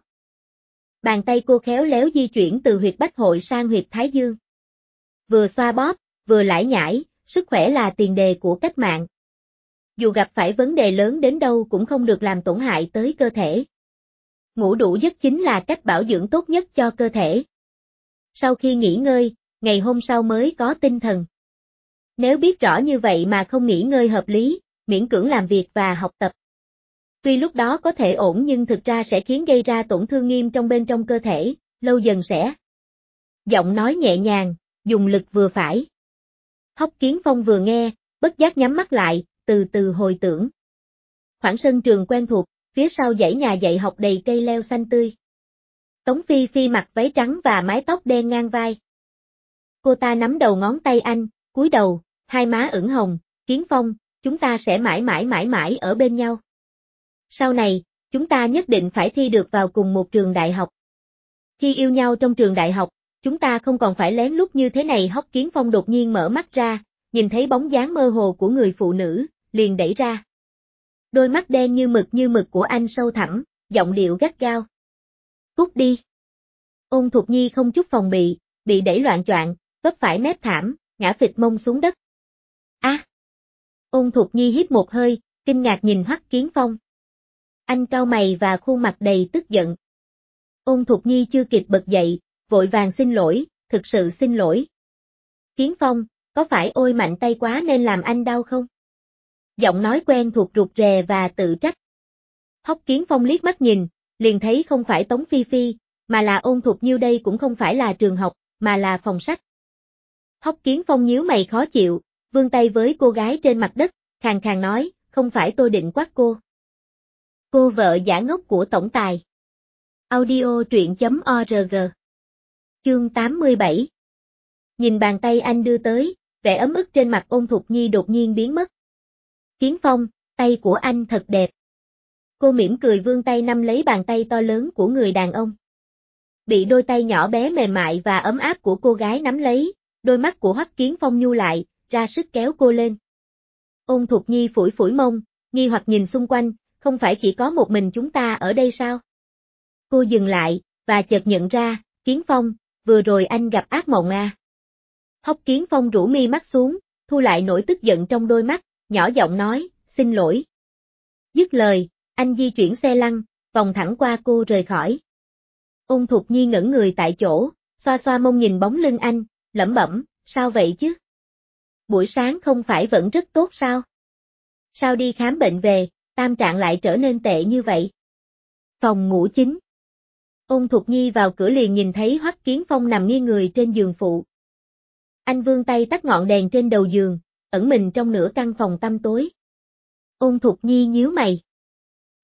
Bàn tay cô khéo léo di chuyển từ huyệt bách hội sang huyệt thái dương. Vừa xoa bóp, vừa lải nhải, sức khỏe là tiền đề của cách mạng. Dù gặp phải vấn đề lớn đến đâu cũng không được làm tổn hại tới cơ thể. Ngủ đủ giấc chính là cách bảo dưỡng tốt nhất cho cơ thể. Sau khi nghỉ ngơi, ngày hôm sau mới có tinh thần. Nếu biết rõ như vậy mà không nghỉ ngơi hợp lý, miễn cưỡng làm việc và học tập. Tuy lúc đó có thể ổn nhưng thực ra sẽ khiến gây ra tổn thương nghiêm trong bên trong cơ thể, lâu dần sẽ. Giọng nói nhẹ nhàng, dùng lực vừa phải. Hoắc Kiến Phong vừa nghe, bất giác nhắm mắt lại, từ từ hồi tưởng. Khoảng sân trường quen thuộc, phía sau dãy nhà dạy học đầy cây leo xanh tươi. Tống Phi Phi mặc váy trắng và mái tóc đen ngang vai. Cô ta nắm đầu ngón tay anh, cúi đầu, hai má ửng hồng, Kiến Phong, chúng ta sẽ mãi mãi mãi mãi ở bên nhau. Sau này, chúng ta nhất định phải thi được vào cùng một trường đại học. Khi yêu nhau trong trường đại học, chúng ta không còn phải lén lút như thế này. Hoắc Kiến Phong đột nhiên mở mắt ra, nhìn thấy bóng dáng mơ hồ của người phụ nữ, liền đẩy ra. Đôi mắt đen như mực của anh sâu thẳm, giọng điệu gắt gao. Cút đi. Ôn Thục Nhi không chút phòng bị đẩy loạng choạng, vấp phải mép thảm, ngã phịch mông xuống đất. A! Ôn Thục Nhi hít một hơi, kinh ngạc nhìn Hoắc Kiến Phong. Anh cau mày và khuôn mặt đầy tức giận. Ôn Thục Nhi chưa kịp bật dậy, vội vàng xin lỗi, thực sự xin lỗi. Kiến Phong, có phải ôi mạnh tay quá nên làm anh đau không? Giọng nói quen thuộc rụt rè và tự trách. Hoắc Kiến Phong liếc mắt nhìn, liền thấy không phải Tống Phi Phi, mà là Ôn Thục Nhiêu. Đây cũng không phải là trường học, mà là phòng sách. Hoắc Kiến Phong nhíu mày khó chịu, vươn tay với cô gái trên mặt đất, khàn khàn nói, không phải tôi định quát cô. Cô vợ giả ngốc của tổng tài. Audio truyện.org. Chương 87. Nhìn bàn tay anh đưa tới, vẻ ấm ức trên mặt Ôn Thục Nhi đột nhiên biến mất. Kiến Phong, tay của anh thật đẹp. Cô mỉm cười vươn tay nắm lấy bàn tay to lớn của người đàn ông. Bị đôi tay nhỏ bé mềm mại và ấm áp của cô gái nắm lấy, đôi mắt của Hoắc Kiến Phong nhu lại, ra sức kéo cô lên. Ôn Thục Nhi phủi phủi mông, nghi hoặc nhìn xung quanh, không phải chỉ có một mình chúng ta ở đây sao? Cô dừng lại, và chợt nhận ra, Kiến Phong, vừa rồi anh gặp ác mộng à? Hoắc Kiến Phong rũ mi mắt xuống, thu lại nỗi tức giận trong đôi mắt, nhỏ giọng nói, xin lỗi. Dứt lời, anh di chuyển xe lăn, vòng thẳng qua cô rời khỏi. Ôn Thục Nhi ngẩn người tại chỗ, xoa xoa mông nhìn bóng lưng anh, lẩm bẩm, sao vậy chứ? Buổi sáng không phải vẫn rất tốt sao? Sao đi khám bệnh về, tâm trạng lại trở nên tệ như vậy? Phòng ngủ chính. Ôn Thục Nhi vào cửa liền nhìn thấy Hoắc Kiến Phong nằm nghiêng người trên giường phụ. Anh vươn tay tắt ngọn đèn trên đầu giường, ẩn mình trong nửa căn phòng tăm tối. Ôn Thục Nhi nhíu mày.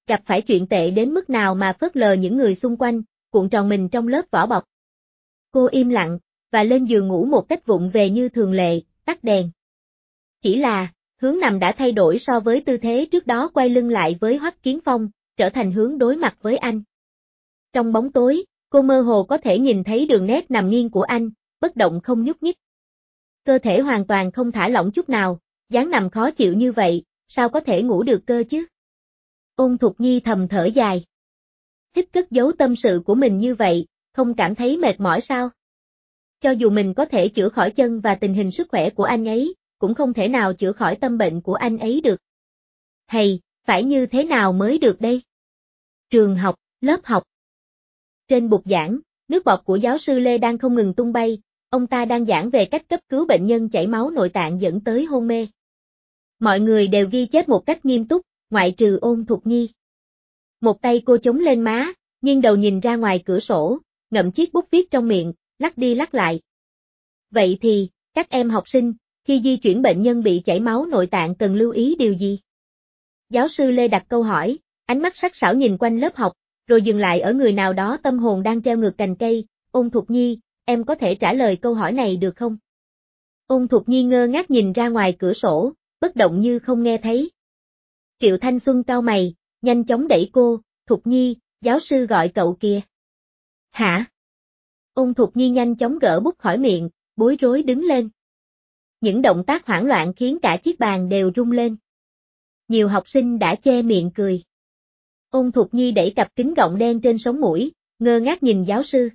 gặp phải chuyện tệ đến mức nào mà phớt lờ những người xung quanh, cuộn tròn mình trong lớp vỏ bọc. Cô im lặng, và lên giường ngủ một cách vụng về như thường lệ, tắt đèn. Chỉ là, hướng nằm đã thay đổi so với tư thế trước đó, quay lưng lại với Hoắc Kiến Phong, trở thành hướng đối mặt với anh. Trong bóng tối, cô mơ hồ có thể nhìn thấy đường nét nằm nghiêng của anh, bất động không nhúc nhích. Cơ thể hoàn toàn không thả lỏng chút nào, dáng nằm khó chịu như vậy, sao có thể ngủ được cơ chứ? Ôn Thục Nhi thầm thở dài. Thích cất giấu tâm sự của mình như vậy, không cảm thấy mệt mỏi sao? Cho dù mình có thể chữa khỏi chân và tình hình sức khỏe của anh ấy, cũng không thể nào chữa khỏi tâm bệnh của anh ấy được. Hay, phải như thế nào mới được đây? Trường học, lớp học. Trên bục giảng, nước bọt của giáo sư Lê đang không ngừng tung bay, ông ta đang giảng về cách cấp cứu bệnh nhân chảy máu nội tạng dẫn tới hôn mê. Mọi người đều ghi chép một cách nghiêm túc, ngoại trừ Ôn Thục Nhi. Một tay cô chống lên má, nghiêng đầu nhìn ra ngoài cửa sổ, ngậm chiếc bút viết trong miệng, lắc đi lắc lại. Vậy thì, các em học sinh, khi di chuyển bệnh nhân bị chảy máu nội tạng cần lưu ý điều gì? Giáo sư Lê đặt câu hỏi, ánh mắt sắc sảo nhìn quanh lớp học, rồi dừng lại ở người nào đó tâm hồn đang treo ngược cành cây. Ôn Thục Nhi, em có thể trả lời câu hỏi này được không? Ôn Thục Nhi ngơ ngác nhìn ra ngoài cửa sổ, bất động như không nghe thấy. Triệu Thanh Xuân cau mày, nhanh chóng đẩy cô, Thục Nhi, giáo sư gọi cậu kìa. Hả? Ôn Thục Nhi nhanh chóng gỡ bút khỏi miệng, bối rối đứng lên. Những động tác hoảng loạn khiến cả chiếc bàn đều rung lên. Nhiều học sinh đã che miệng cười. Ôn Thục Nhi đẩy cặp kính gọng đen trên sống mũi, ngơ ngác nhìn giáo sư.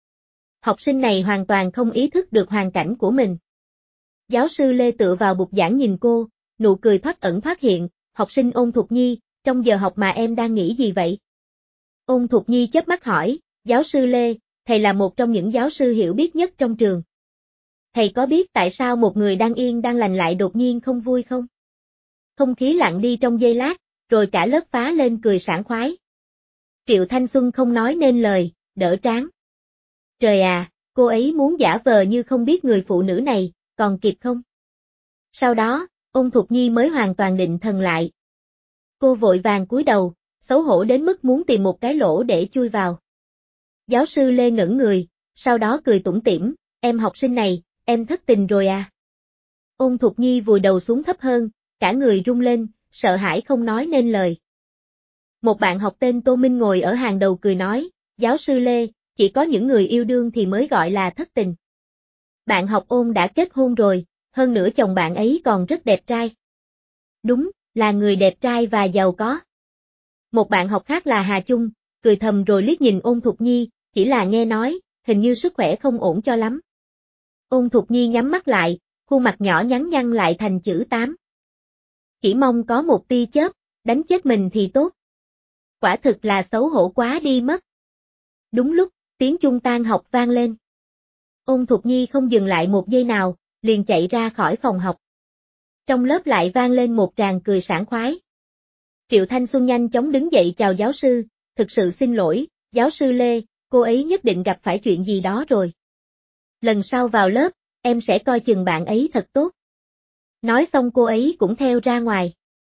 Học sinh này hoàn toàn không ý thức được hoàn cảnh của mình. Giáo sư Lê tựa vào bục giảng nhìn cô, nụ cười thoát ẩn thoát hiện, học sinh Ôn Thục Nhi, trong giờ học mà em đang nghĩ gì vậy? Ôn Thục Nhi chớp mắt hỏi, giáo sư Lê, thầy là một trong những giáo sư hiểu biết nhất trong trường. Thầy có biết tại sao một người đang yên đang lành lại đột nhiên không vui không? Không khí lặng đi trong giây lát, rồi cả lớp phá lên cười sảng khoái. Triệu Thanh Xuân không nói nên lời, đỡ trán. Trời à, cô ấy muốn giả vờ như không biết người phụ nữ này, còn kịp không? Sau đó, Ôn Thục Nhi mới hoàn toàn định thần lại. Cô vội vàng cúi đầu, xấu hổ đến mức muốn tìm một cái lỗ để chui vào. Giáo sư Lê ngẩn người, sau đó cười tủm tỉm, em học sinh này, em thất tình rồi à? Ôn Thục Nhi vùi đầu xuống thấp hơn, cả người rung lên, sợ hãi không nói nên lời. Một bạn học tên Tô Minh ngồi ở hàng đầu cười nói, giáo sư Lê, chỉ có những người yêu đương thì mới gọi là thất tình. Bạn học Ôn đã kết hôn rồi, hơn nữa chồng bạn ấy còn rất đẹp trai. Đúng, là người đẹp trai và giàu có. Một bạn học khác là Hà Chung, cười thầm rồi liếc nhìn Ôn Thục Nhi, chỉ là nghe nói, hình như sức khỏe không ổn cho lắm. Ôn Thục Nhi nhắm mắt lại, khuôn mặt nhỏ nhắn nhăn lại thành chữ 8. Chỉ mong có một tia chớp, đánh chết mình thì tốt. Quả thực là xấu hổ quá đi mất. Đúng lúc, tiếng chuông tan học vang lên. Ôn Thục Nhi không dừng lại một giây nào, liền chạy ra khỏi phòng học. Trong lớp lại vang lên một tràng cười sảng khoái. Triệu Thanh Xuân nhanh chóng đứng dậy chào giáo sư, thực sự xin lỗi, giáo sư Lê, cô ấy nhất định gặp phải chuyện gì đó rồi. Lần sau vào lớp, em sẽ coi chừng bạn ấy thật tốt. Nói xong cô ấy cũng theo ra ngoài.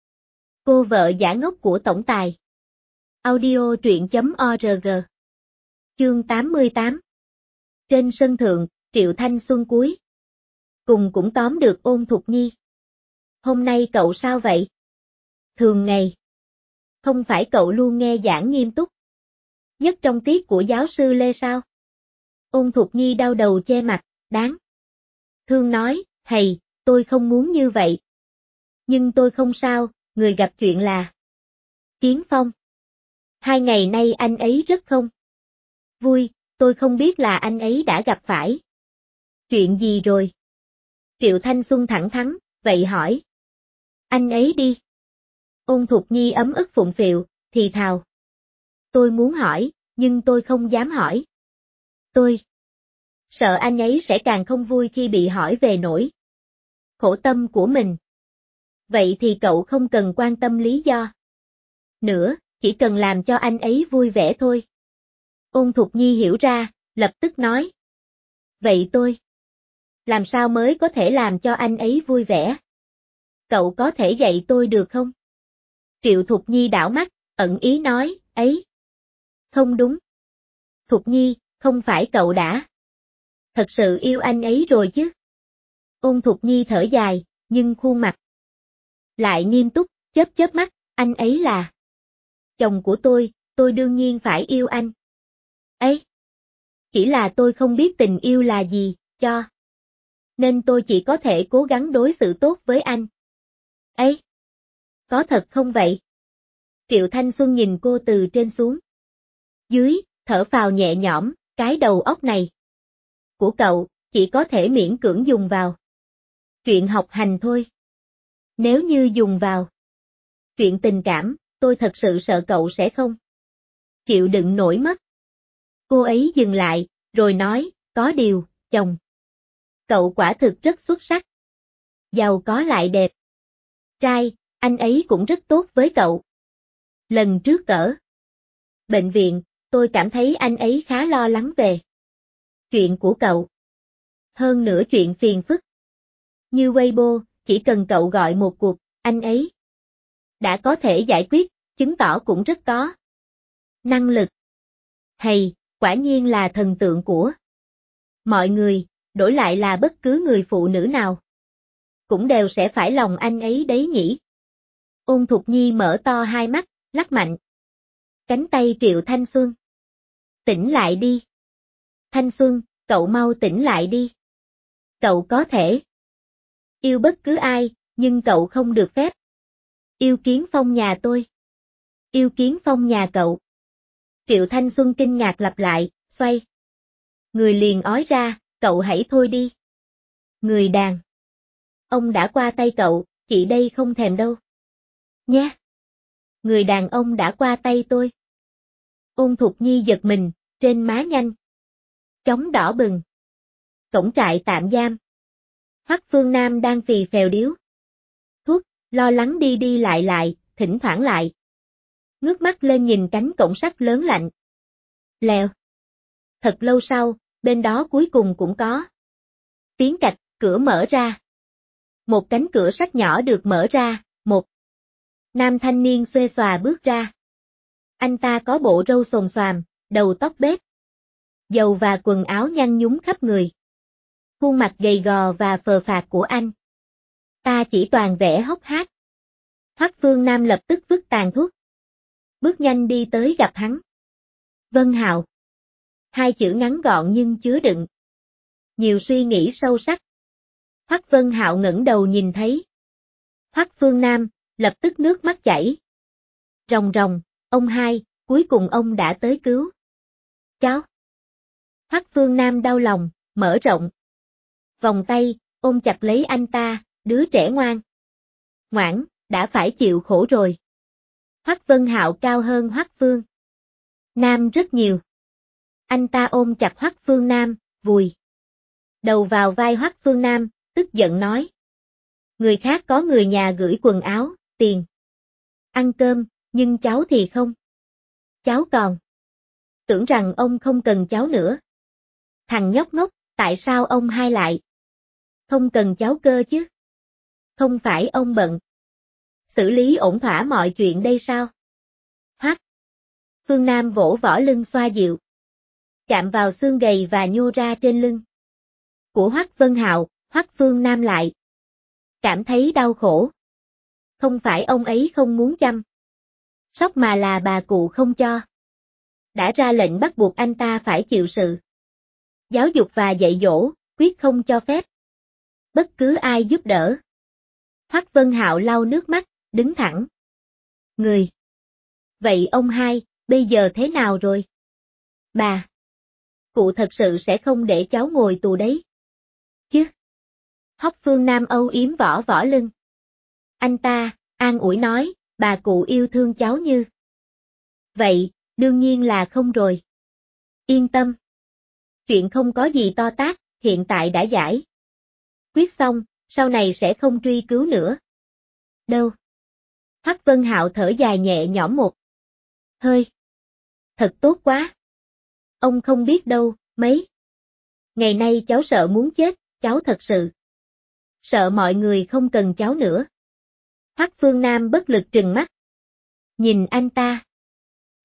Cô vợ giả ngốc của tổng tài. Audio truyện.org. Chương 88. Trên sân thượng, Triệu Thanh Xuân cuối cùng cũng tóm được Ôn Thục Nhi. Hôm nay cậu sao vậy? Thường ngày. Không phải cậu luôn nghe giảng nghiêm túc nhất trong tiết của giáo sư Lê sao? Ôn Thục Nhi đau đầu che mặt, đáng thương nói, thầy, tôi không muốn như vậy. Nhưng tôi không sao, người gặp chuyện là Kiến Phong. 2 ngày nay anh ấy rất không vui, tôi không biết là anh ấy đã gặp phải chuyện gì rồi. Triệu Thanh Xuân thẳng thắn, vậy hỏi. Anh ấy đi. Ôn Thục Nhi ấm ức phụng phịu, thì thào. Tôi muốn hỏi, nhưng tôi không dám hỏi. Tôi sợ anh ấy sẽ càng không vui khi bị hỏi về nỗi khổ tâm của mình. Vậy thì cậu không cần quan tâm lý do nữa, chỉ cần làm cho anh ấy vui vẻ thôi. Ôn Thục Nhi hiểu ra, lập tức nói. Vậy tôi làm sao mới có thể làm cho anh ấy vui vẻ? Cậu có thể dạy tôi được không? Triệu Thục Nhi đảo mắt, ẩn ý nói, ấy. Không đúng. Thục Nhi, không phải cậu đã thật sự yêu anh ấy rồi chứ? Ôn Thục Nhi thở dài, nhưng khuôn mặt lại nghiêm túc, chớp chớp mắt, anh ấy là chồng của tôi đương nhiên phải yêu anh. Ấy. Chỉ là tôi không biết tình yêu là gì, nên tôi chỉ có thể cố gắng đối xử tốt với anh. Ấy. Có thật không vậy? Triệu Thanh Xuân nhìn cô từ trên xuống dưới, thở phào nhẹ nhõm, cái đầu óc này của cậu, chỉ có thể miễn cưỡng dùng vào chuyện học hành thôi. Nếu như dùng vào chuyện tình cảm, tôi thật sự sợ cậu sẽ không chịu đựng nổi mất. Cô ấy dừng lại, rồi nói, có điều, chồng cậu quả thực rất xuất sắc. Giàu có lại đẹp trai, anh ấy cũng rất tốt với cậu. Lần trước ở bệnh viện, tôi cảm thấy anh ấy khá lo lắng về chuyện của cậu. Hơn nữa chuyện phiền phức như Weibo, chỉ cần cậu gọi một cuộc, anh ấy đã có thể giải quyết, chứng tỏ cũng rất có năng lực. Hay, quả nhiên là thần tượng của mọi người, đổi lại là bất cứ người phụ nữ nào cũng đều sẽ phải lòng anh ấy đấy nhỉ. Ôn Thục Nhi mở to hai mắt, lắc mạnh cánh tay Triệu Thanh Xuân. Tỉnh lại đi. Thanh Xuân, cậu mau tỉnh lại đi. Cậu có thể yêu bất cứ ai, nhưng cậu không được phép yêu Kiến Phong nhà tôi. Yêu Kiến Phong nhà cậu. Triệu Thanh Xuân kinh ngạc lặp lại, xoay người liền ói ra, cậu hãy thôi đi. Người đàn ông đã qua tay cậu, chị đây không thèm đâu. Nhé. Người đàn ông đã qua tay tôi. Ôn Thục Nhi giật mình, trên má nhanh chóng đỏ bừng. Cổng trại tạm giam. Hoắc Phương Nam đang phì phèo điếu thuốc, lo lắng đi đi lại, thỉnh thoảng lại ngước mắt lên nhìn cánh cổng sắt lớn lạnh. Lèo. Thật lâu sau, bên đó cuối cùng cũng có tiếng cạch, cửa mở ra. Một cánh cửa sắt nhỏ được mở ra, một nam thanh niên xuê xòa bước ra. Anh ta có bộ râu xồm xoàm, đầu tóc bết dầu và quần áo nhăn nhúm khắp người. Khuôn mặt gầy gò và phờ phạc của anh ta chỉ toàn vẻ hốc hác. Hoắc Phương Nam lập tức vứt tàn thuốc, bước nhanh đi tới gặp hắn. Vân Hạo. Hai chữ ngắn gọn nhưng chứa đựng nhiều suy nghĩ sâu sắc. Hoắc Vân Hạo ngẩng đầu nhìn thấy Hoắc Phương Nam, lập tức nước mắt chảy ròng ròng, ông hai, cuối cùng ông đã tới cứu cháu. Hoắc Phương Nam đau lòng, mở rộng vòng tay, ôm chặt lấy anh ta, đứa trẻ ngoan ngoãn, đã phải chịu khổ rồi. Hoắc Vân Hạo cao hơn Hoắc Phương Nam rất nhiều. Anh ta ôm chặt Hoắc Phương Nam, vùi đầu vào vai Hoắc Phương Nam, tức giận nói. Người khác có người nhà gửi quần áo, tiền, ăn cơm, nhưng cháu thì không. Cháu còn tưởng rằng ông không cần cháu nữa. Thằng nhóc ngốc, tại sao ông hai lại không cần cháu cơ chứ? Không phải ông bận xử lý ổn thỏa mọi chuyện đây sao? Hoắc Phương Nam vỗ võ lưng xoa dịu, chạm vào xương gầy và nhô ra trên lưng của Hoắc Vân Hạo. Hoắc Phương Nam lại cảm thấy đau khổ. Không phải ông ấy không muốn chăm sóc mà là bà cụ không cho. Đã ra lệnh bắt buộc anh ta phải chịu sự giáo dục và dạy dỗ, quyết không cho phép bất cứ ai giúp đỡ. Hoắc Vân Hạo lau nước mắt, đứng thẳng người. Vậy ông hai, bây giờ thế nào rồi? Bà cụ thật sự sẽ không để cháu ngồi tù đấy chứ? Hoắc Phương Nam âu yếm võ võ lưng anh ta, an ủi nói, bà cụ yêu thương cháu như vậy, đương nhiên là không rồi. Yên tâm. Chuyện không có gì to tát, hiện tại đã giải quyết xong, sau này sẽ không truy cứu nữa. Đâu? Hoắc Vân Hạo thở dài nhẹ nhõm một hơi. Thật tốt quá. Ông không biết đâu, mấy ngày nay cháu sợ muốn chết, cháu thật sự sợ mọi người không cần cháu nữa. Hoắc Phương Nam bất lực trừng mắt nhìn anh ta.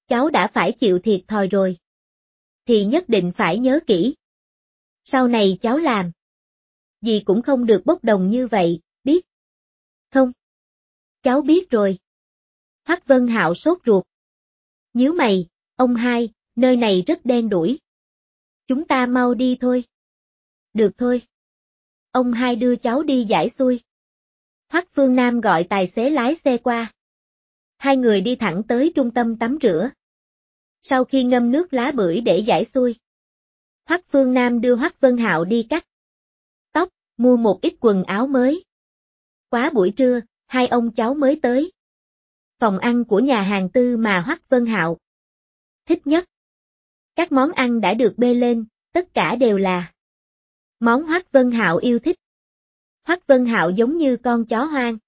cháu đã phải chịu thiệt thòi rồi. Thì nhất định phải nhớ kỹ. Sau này cháu làm gì cũng không được bốc đồng như vậy, biết không? Cháu biết rồi. Hoắc Vân Hạo sốt ruột. Nhíu mày, ông hai, nơi này rất đen đủi. Chúng ta mau đi thôi. Được thôi. Ông hai đưa cháu đi giải xuôi. Hoắc Phương Nam gọi tài xế lái xe qua. Hai người đi thẳng tới trung tâm tắm rửa. Sau khi ngâm nước lá bưởi để giải xuôi, Hoắc Phương Nam đưa Hoắc Vân Hạo đi cắt tóc, mua một ít quần áo mới. Quá buổi trưa, hai ông cháu mới tới. Phòng ăn của nhà hàng tư mà Hoắc Vân Hạo thích nhất. Các món ăn đã được bê lên, tất cả đều là món Hoắc Vân Hạo yêu thích. Hoắc Vân Hạo giống như con chó hoang.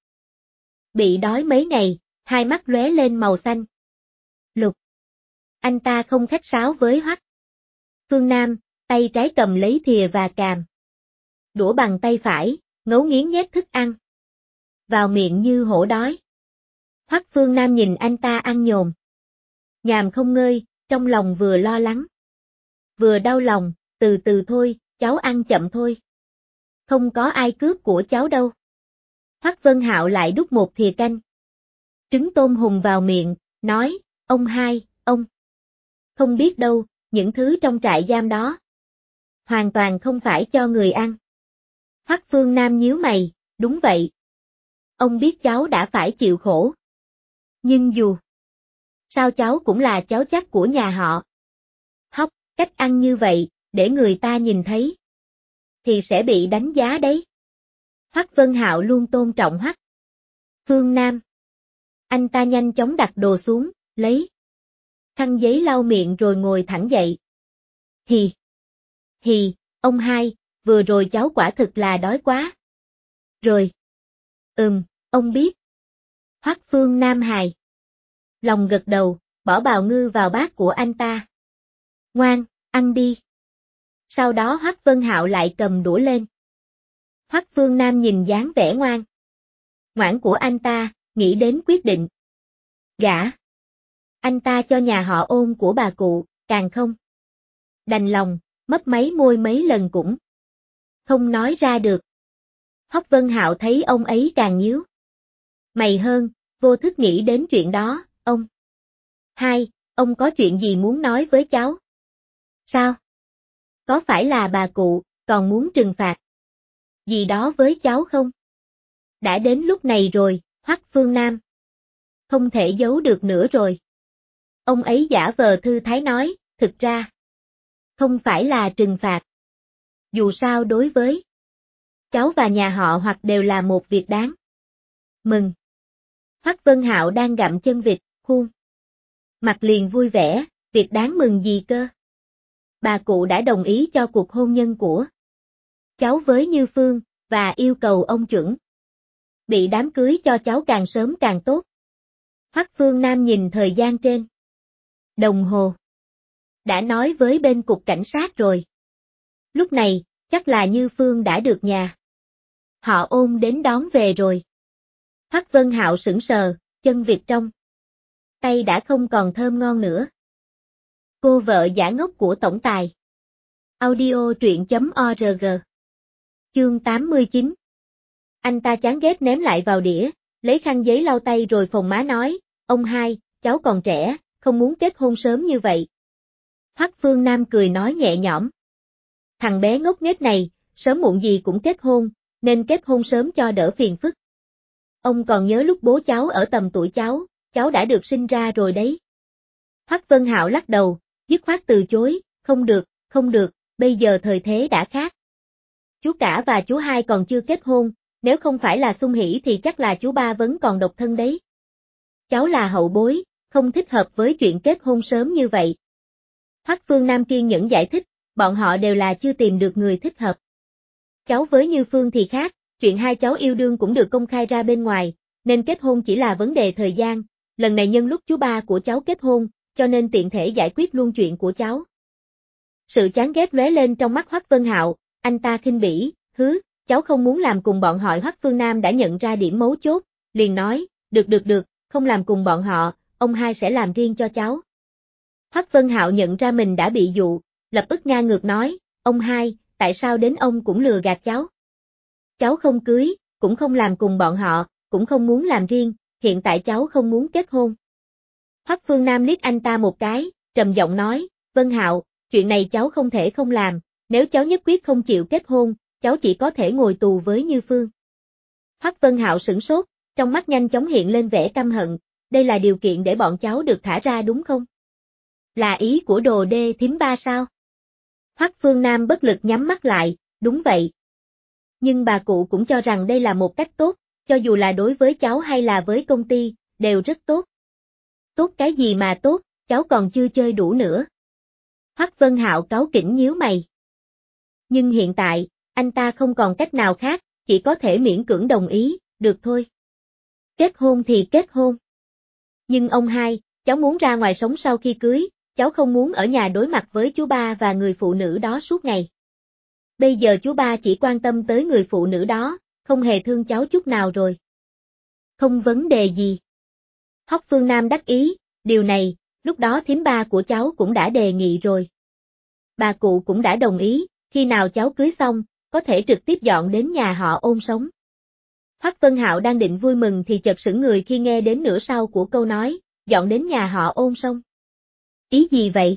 Bị đói mấy ngày, hai mắt lóe lên màu xanh lục. Anh ta không khách sáo với Hoắc Phương Nam, tay trái cầm lấy thìa và càm. Đũa bằng tay phải, ngấu nghiến nhét thức ăn vào miệng như hổ đói. Hoắc Phương Nam nhìn anh ta ăn nhồm nhàm không ngơi, trong lòng vừa lo lắng vừa đau lòng, từ từ thôi, cháu ăn chậm thôi. Không có ai cướp của cháu đâu. Hoắc Vân Hạo lại đút một thìa canh trứng tôm hùm vào miệng, nói, ông hai, ông không biết đâu, những thứ trong trại giam đó hoàn toàn không phải cho người ăn. Hoắc Phương Nam nhíu mày, đúng vậy. Ông biết cháu đã phải chịu khổ. Nhưng dù sao cháu cũng là cháu chắc của nhà họ. Hóc, cách ăn như vậy, để người ta nhìn thấy thì sẽ bị đánh giá đấy. Hoắc Vân Hạo luôn tôn trọng Hoắc Phương Nam. Anh ta nhanh chóng đặt đồ xuống, lấy khăn giấy lau miệng rồi ngồi thẳng dậy. Hì, ông hai, vừa rồi cháu quả thực là đói quá. Rồi. Ông biết. Hoắc Phương Nam hài lòng gật đầu, bỏ bào ngư vào bát của anh ta. Ngoan, ăn đi. Sau đó Hoắc Vân Hạo lại cầm đũa lên. Hoắc Phương Nam nhìn dáng vẻ ngoãn của anh ta, nghĩ đến quyết định gả anh ta cho nhà họ Ôn của bà cụ, càng không đành lòng, mấp máy môi mấy lần cũng không nói ra được. Hoắc Vân Hạo thấy ông ấy càng nhíu mày hơn, vô thức nghĩ đến chuyện đó, ông hai, ông có chuyện gì muốn nói với cháu? Sao? Có phải là bà cụ còn muốn trừng phạt gì đó với cháu không? Đã đến lúc này rồi, Hoắc Phương Nam không thể giấu được nữa rồi. Ông ấy giả vờ thư thái nói, thực ra không phải là trừng phạt. Dù sao đối với cháu và nhà họ Hoắc đều là một việc đáng mừng. Hoắc Vân Hạo đang gặm chân vịt, khuôn mặt liền vui vẻ, việc đáng mừng gì cơ? Bà cụ đã đồng ý cho cuộc hôn nhân của cháu với Như Phương, và yêu cầu ông chuẩn bị đám cưới cho cháu càng sớm càng tốt. Hoắc Phương Nam nhìn thời gian trên đồng hồ. Đã nói với bên cục cảnh sát rồi. Lúc này, chắc là Như Phương đã được nhà họ Ôn đến đón về rồi. Hoắc Vân Hạo sững sờ, chân vịt trong tay đã không còn thơm ngon nữa. Cô vợ giả ngốc của tổng tài. Audio truyện.org. Chương 89. Anh ta chán ghét ném lại vào đĩa, lấy khăn giấy lau tay rồi phồng má nói, ông hai, cháu còn trẻ, không muốn kết hôn sớm như vậy. Hoắc Phương Nam cười nói nhẹ nhõm. Thằng bé ngốc nghếch này, sớm muộn gì cũng kết hôn, nên kết hôn sớm cho đỡ phiền phức. Ông còn nhớ lúc bố cháu ở tầm tuổi cháu đã được sinh ra rồi đấy. Hoắc Vân Hạo lắc đầu, dứt khoát từ chối, không được, bây giờ thời thế đã khác. Chú cả và chú hai còn chưa kết hôn, nếu không phải là Xung Hỷ thì chắc là chú ba vẫn còn độc thân đấy. Cháu là hậu bối, không thích hợp với chuyện kết hôn sớm như vậy. Hoắc Phương Nam kiên nhẫn giải thích, bọn họ đều là chưa tìm được người thích hợp. Cháu với Như Phương thì khác, chuyện hai cháu yêu đương cũng được công khai ra bên ngoài, nên kết hôn chỉ là vấn đề thời gian, lần này nhân lúc chú ba của cháu kết hôn, cho nên tiện thể giải quyết luôn chuyện của cháu. Sự chán ghét lóe lên trong mắt Hoắc Vân Hạo, anh ta khinh bỉ, cháu không muốn làm cùng bọn họ. Hoắc Phương Nam đã nhận ra điểm mấu chốt, liền nói, được, không làm cùng bọn họ, ông hai sẽ làm riêng cho cháu. Hoắc Vân Hạo nhận ra mình đã bị dụ, lập tức nga ngược nói, ông hai, tại sao đến ông cũng lừa gạt cháu? Cháu không cưới, cũng không làm cùng bọn họ, cũng không muốn làm riêng, hiện tại cháu không muốn kết hôn. Hoắc Phương Nam liếc anh ta một cái, trầm giọng nói, Vân Hạo, chuyện này cháu không thể không làm, nếu cháu nhất quyết không chịu kết hôn, cháu chỉ có thể ngồi tù với Như Phương. Hoắc Vân Hạo sửng sốt, trong mắt nhanh chóng hiện lên vẻ căm hận, đây là điều kiện để bọn cháu được thả ra đúng không? Là ý của đồ đê thím ba sao? Hoắc Phương Nam bất lực nhắm mắt lại, đúng vậy. Nhưng bà cụ cũng cho rằng đây là một cách tốt, cho dù là đối với cháu hay là với công ty, đều rất tốt. Tốt cái gì mà tốt, cháu còn chưa chơi đủ nữa. Hoắc Vân Hạo cáu kỉnh nhíu mày. Nhưng hiện tại, anh ta không còn cách nào khác, chỉ có thể miễn cưỡng đồng ý, được thôi. Kết hôn thì kết hôn. Nhưng ông hai, cháu muốn ra ngoài sống sau khi cưới, cháu không muốn ở nhà đối mặt với chú ba và người phụ nữ đó suốt ngày. Bây giờ chú ba chỉ quan tâm tới người phụ nữ đó, không hề thương cháu chút nào rồi. Không vấn đề gì. Hoắc Phương Nam đắc ý, điều này, lúc đó thím ba của cháu cũng đã đề nghị rồi. Bà cụ cũng đã đồng ý, khi nào cháu cưới xong, có thể trực tiếp dọn đến nhà họ Ôn sống. Hoắc Vân Hạo đang định vui mừng thì chợt sững người khi nghe đến nửa sau của câu nói, dọn đến nhà họ Ôn sống. Ý gì vậy?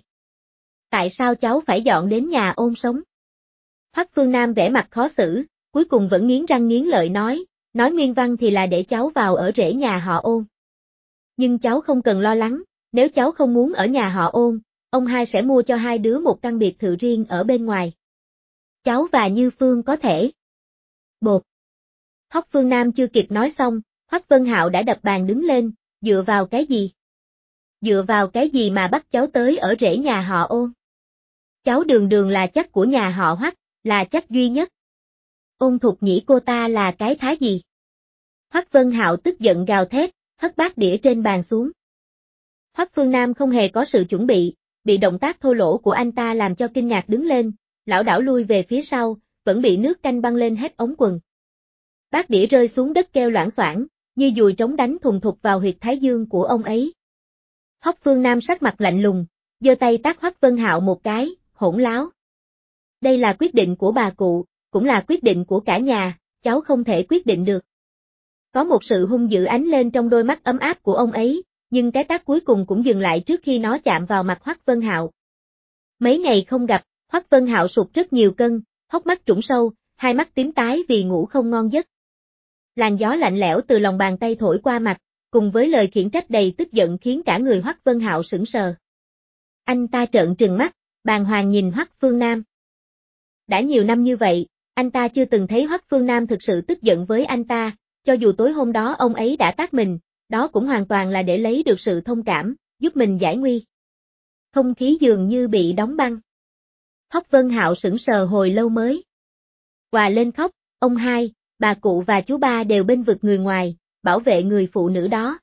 Tại sao cháu phải dọn đến nhà Ôn sống? Hoắc Phương Nam vẻ mặt khó xử, cuối cùng vẫn nghiến răng nghiến lợi nói nguyên văn thì là để cháu vào ở rễ nhà họ Ôn. Nhưng cháu không cần lo lắng, nếu cháu không muốn ở nhà họ Ôn, ông hai sẽ mua cho hai đứa một căn biệt thự riêng ở bên ngoài. Cháu và Như Phương có thể. Bột. Hoắc Phương Nam chưa kịp nói xong, Hoắc Vân Hạo đã đập bàn đứng lên, dựa vào cái gì? Dựa vào cái gì mà bắt cháu tới ở rễ nhà họ Ôn? Cháu đường đường là chắc của nhà họ Hoắc, là chắc duy nhất. Ôn Thục nghĩ cô ta là cái thá gì? Hoắc Vân Hạo tức giận gào thét, hất bát đĩa trên bàn xuống. Hoắc Phương Nam không hề có sự chuẩn bị động tác thô lỗ của anh ta làm cho kinh ngạc đứng lên, lảo đảo lui về phía sau, vẫn bị nước canh băng lên hết ống quần. Bát đĩa rơi xuống đất kêu loảng xoảng, như dùi trống đánh thùng thục vào huyệt thái dương của ông ấy. Hoắc Phương Nam sắc mặt lạnh lùng, giơ tay tát Hoắc Vân Hạo một cái, hỗn láo. Đây là quyết định của bà cụ, cũng là quyết định của cả nhà, cháu không thể quyết định được. Có một sự hung dữ ánh lên trong đôi mắt ấm áp của ông ấy, nhưng cái tát cuối cùng cũng dừng lại trước khi nó chạm vào mặt Hoắc Vân Hạo. Mấy ngày không gặp, Hoắc Vân Hạo sụt rất nhiều cân, hốc mắt trũng sâu, hai mắt tím tái vì ngủ không ngon giấc. Làn gió lạnh lẽo từ lòng bàn tay thổi qua mặt, cùng với lời khiển trách đầy tức giận khiến cả người Hoắc Vân Hạo sững sờ. Anh ta trợn trừng mắt, bàng hoàng nhìn Hoắc Phương Nam. Đã nhiều năm như vậy, anh ta chưa từng thấy Hoắc Phương Nam thực sự tức giận với anh ta, cho dù tối hôm đó ông ấy đã tát mình, đó cũng hoàn toàn là để lấy được sự thông cảm, giúp mình giải nguy. Không khí dường như bị đóng băng. Hoắc Vân Hạo sững sờ hồi lâu mới òa lên khóc, ông hai, bà cụ và chú ba đều bênh vực người ngoài, bảo vệ người phụ nữ đó.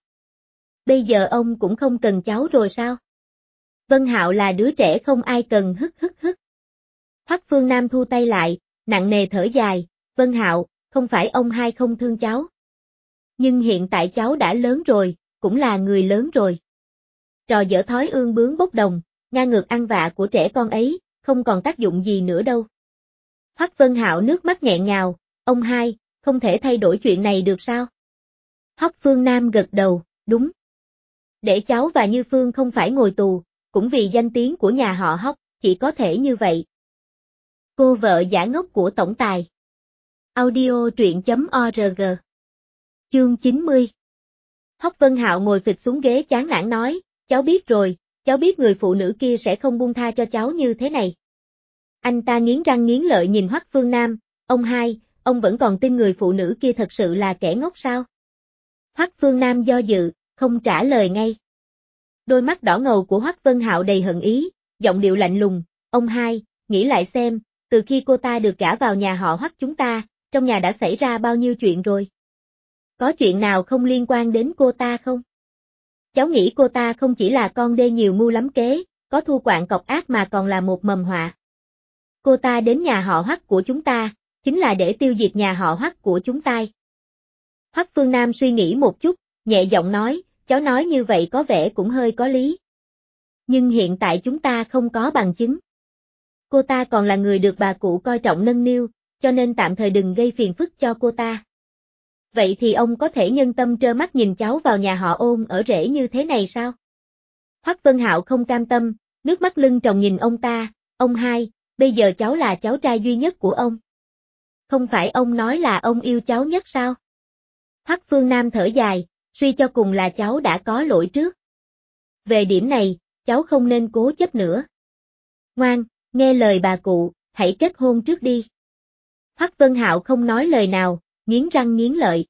Bây giờ ông cũng không cần cháu rồi sao? Vân Hạo là đứa trẻ không ai cần hức. Hoắc Phương Nam thu tay lại, nặng nề thở dài, Vân Hạo, không phải ông hai không thương cháu. Nhưng hiện tại cháu đã lớn rồi, cũng là người lớn rồi. Trò dở thói ương bướng bốc đồng, ngang ngược ăn vạ của trẻ con ấy, không còn tác dụng gì nữa đâu. Hoắc Vân Hạo nước mắt nghẹn ngào, ông hai, không thể thay đổi chuyện này được sao? Hoắc Phương Nam gật đầu, đúng. Để cháu và Như Phương không phải ngồi tù, cũng vì danh tiếng của nhà họ Hoắc, chỉ có thể như vậy. Cô vợ giả ngốc của tổng tài. Audio truyện.org. Chương 90. Hoắc Vân Hạo ngồi phịch xuống ghế chán nản nói, cháu biết rồi, cháu biết người phụ nữ kia sẽ không buông tha cho cháu như thế này. Anh ta nghiến răng nghiến lợi nhìn Hoắc Phương Nam, ông hai, ông vẫn còn tin người phụ nữ kia thật sự là kẻ ngốc sao? Hoắc Phương Nam do dự, không trả lời ngay. Đôi mắt đỏ ngầu của Hoắc Vân Hạo đầy hận ý, giọng điệu lạnh lùng, ông hai, nghĩ lại xem, từ khi cô ta được gả vào nhà họ Hoắc chúng ta, trong nhà đã xảy ra bao nhiêu chuyện rồi? Có chuyện nào không liên quan đến cô ta không? Cháu nghĩ cô ta không chỉ là con đê nhiều mưu lắm kế, có thu quạng cọc ác mà còn là một mầm họa. Cô ta đến nhà họ Hoắc của chúng ta, chính là để tiêu diệt nhà họ Hoắc của chúng ta. Hoắc Phương Nam suy nghĩ một chút, nhẹ giọng nói, cháu nói như vậy có vẻ cũng hơi có lý. Nhưng hiện tại chúng ta không có bằng chứng. Cô ta còn là người được bà cụ coi trọng nâng niu, cho nên tạm thời đừng gây phiền phức cho cô ta. Vậy thì ông có thể nhân tâm trơ mắt nhìn cháu vào nhà họ Ôn ở rể như thế này sao? Hoắc Vân Hạo không cam tâm, nước mắt lưng tròng nhìn ông ta, ông hai, bây giờ cháu là cháu trai duy nhất của ông. Không phải ông nói là ông yêu cháu nhất sao? Hoắc Phương Nam thở dài, suy cho cùng là cháu đã có lỗi trước. Về điểm này, cháu không nên cố chấp nữa. Ngoan, nghe lời bà cụ, hãy kết hôn trước đi. Hoắc Vân Hạo không nói lời nào, nghiến răng nghiến lợi.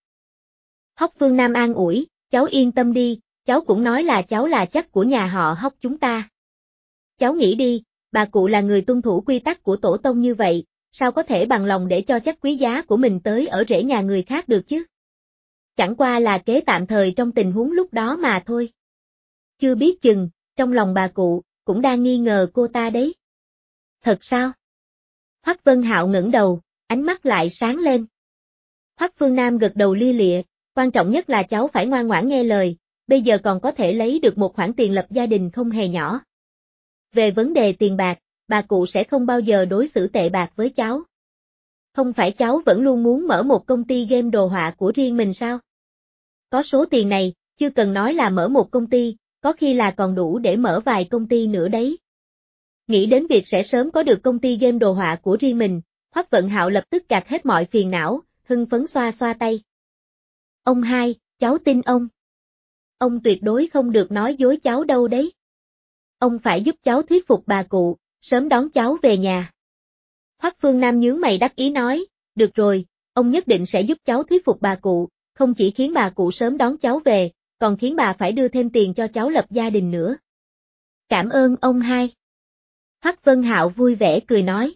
Hoắc Phương Nam an ủi, cháu yên tâm đi, cháu cũng nói là cháu là chắc của nhà họ Hoắc chúng ta. Cháu nghĩ đi, bà cụ là người tuân thủ quy tắc của tổ tông như vậy, sao có thể bằng lòng để cho chắc quý giá của mình tới ở rễ nhà người khác được chứ? Chẳng qua là kế tạm thời trong tình huống lúc đó mà thôi. Chưa biết chừng, trong lòng bà cụ, cũng đang nghi ngờ cô ta đấy. Thật sao? Hoắc Vân Hạo ngẩng đầu, ánh mắt lại sáng lên. Hoắc Phương Nam gật đầu lia lịa, quan trọng nhất là cháu phải ngoan ngoãn nghe lời, bây giờ còn có thể lấy được một khoản tiền lập gia đình không hề nhỏ. Về vấn đề tiền bạc, bà cụ sẽ không bao giờ đối xử tệ bạc với cháu. Không phải cháu vẫn luôn muốn mở một công ty game đồ họa của riêng mình sao? Có số tiền này, chưa cần nói là mở một công ty, có khi là còn đủ để mở vài công ty nữa đấy. Nghĩ đến việc sẽ sớm có được công ty game đồ họa của riêng mình, Hoắc Vận Hạo lập tức gạt hết mọi phiền não, hưng phấn xoa xoa tay. Ông hai, cháu tin ông. Ông tuyệt đối không được nói dối cháu đâu đấy. Ông phải giúp cháu thuyết phục bà cụ, sớm đón cháu về nhà. Hoắc Phương Nam nhướng mày đắc ý nói, được rồi, ông nhất định sẽ giúp cháu thuyết phục bà cụ, không chỉ khiến bà cụ sớm đón cháu về, còn khiến bà phải đưa thêm tiền cho cháu lập gia đình nữa. Cảm ơn ông hai. Hoắc Vân Hạo vui vẻ cười nói.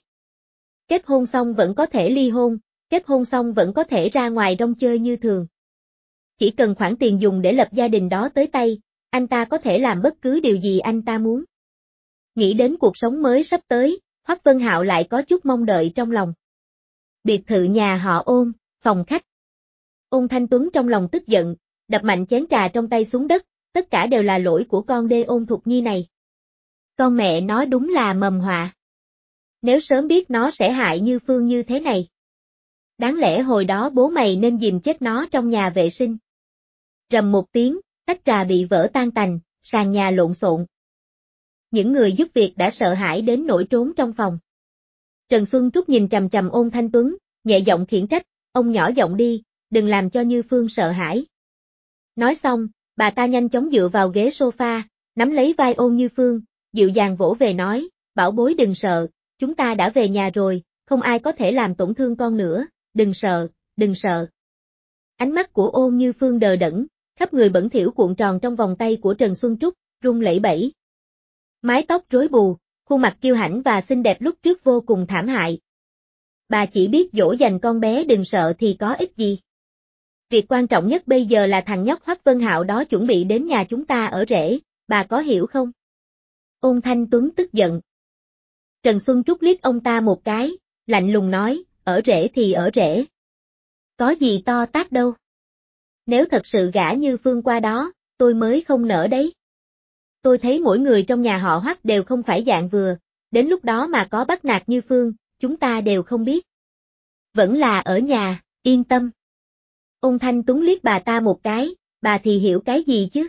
Kết hôn xong vẫn có thể ly hôn, kết hôn xong vẫn có thể ra ngoài rong chơi như thường. Chỉ cần khoản tiền dùng để lập gia đình đó tới tay, anh ta có thể làm bất cứ điều gì anh ta muốn. Nghĩ đến cuộc sống mới sắp tới, Hoắc Vân Hạo lại có chút mong đợi trong lòng. Biệt thự nhà họ Ôn, phòng khách. Ôn Thanh Tuấn trong lòng tức giận, đập mạnh chén trà trong tay xuống đất, tất cả đều là lỗi của con đê Ôn Thục Nhi này. Con mẹ nói đúng là mầm họa. Nếu sớm biết nó sẽ hại Như Phương như thế này. Đáng lẽ hồi đó bố mày nên dìm chết nó trong nhà vệ sinh. Rầm một tiếng, tách trà bị vỡ tan tành, sàn nhà lộn xộn. Những người giúp việc đã sợ hãi đến nỗi trốn trong phòng. Trần Xuân Trúc nhìn chằm chằm Ôn Thanh Tuấn, nhẹ giọng khiển trách, ông nhỏ giọng đi, đừng làm cho Như Phương sợ hãi. Nói xong, bà ta nhanh chóng dựa vào ghế sofa, nắm lấy vai Ôn Như Phương, dịu dàng vỗ về nói, bảo bối đừng sợ, chúng ta đã về nhà rồi, không ai có thể làm tổn thương con nữa, đừng sợ, đừng sợ. Ánh mắt của Ôn Như Phương đờ đẫn, khắp người bẩn thỉu cuộn tròn trong vòng tay của Trần Xuân Trúc, run lẩy bẩy. Mái tóc rối bù, khuôn mặt kiêu hãnh và xinh đẹp lúc trước vô cùng thảm hại. Bà chỉ biết dỗ dành con bé đừng sợ thì có ích gì. Việc quan trọng nhất bây giờ là thằng nhóc Hoắc Vân Hạo đó chuẩn bị đến nhà chúng ta ở rể, bà có hiểu không? Ôn Thanh Tuấn tức giận. Trần Xuân Trúc liếc ông ta một cái, lạnh lùng nói, ở rể thì ở rể. Có gì to tát đâu. Nếu thật sự gả Như Phương qua đó, tôi mới không nỡ đấy. Tôi thấy mỗi người trong nhà họ Hoắc đều không phải dạng vừa, đến lúc đó mà có bắt nạt Như Phương, chúng ta đều không biết. Vẫn là ở nhà, yên tâm. Ôn Thanh Tuấn liếc bà ta một cái, bà thì hiểu cái gì chứ?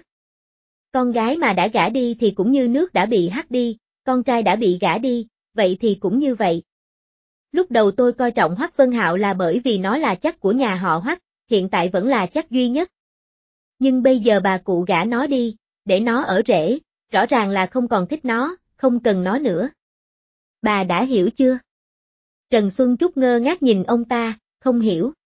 Con gái mà đã gả đi thì cũng như nước đã bị hắt đi, con trai đã bị gả đi, vậy thì cũng như vậy. Lúc đầu tôi coi trọng Hoắc Vân Hạo là bởi vì nó là chắc của nhà họ Hoắc, hiện tại vẫn là chắc duy nhất. Nhưng bây giờ bà cụ gả nó đi, để nó ở rể, rõ ràng là không còn thích nó, không cần nó nữa. Bà đã hiểu chưa? Trần Xuân Trúc ngơ ngác nhìn ông ta, không hiểu.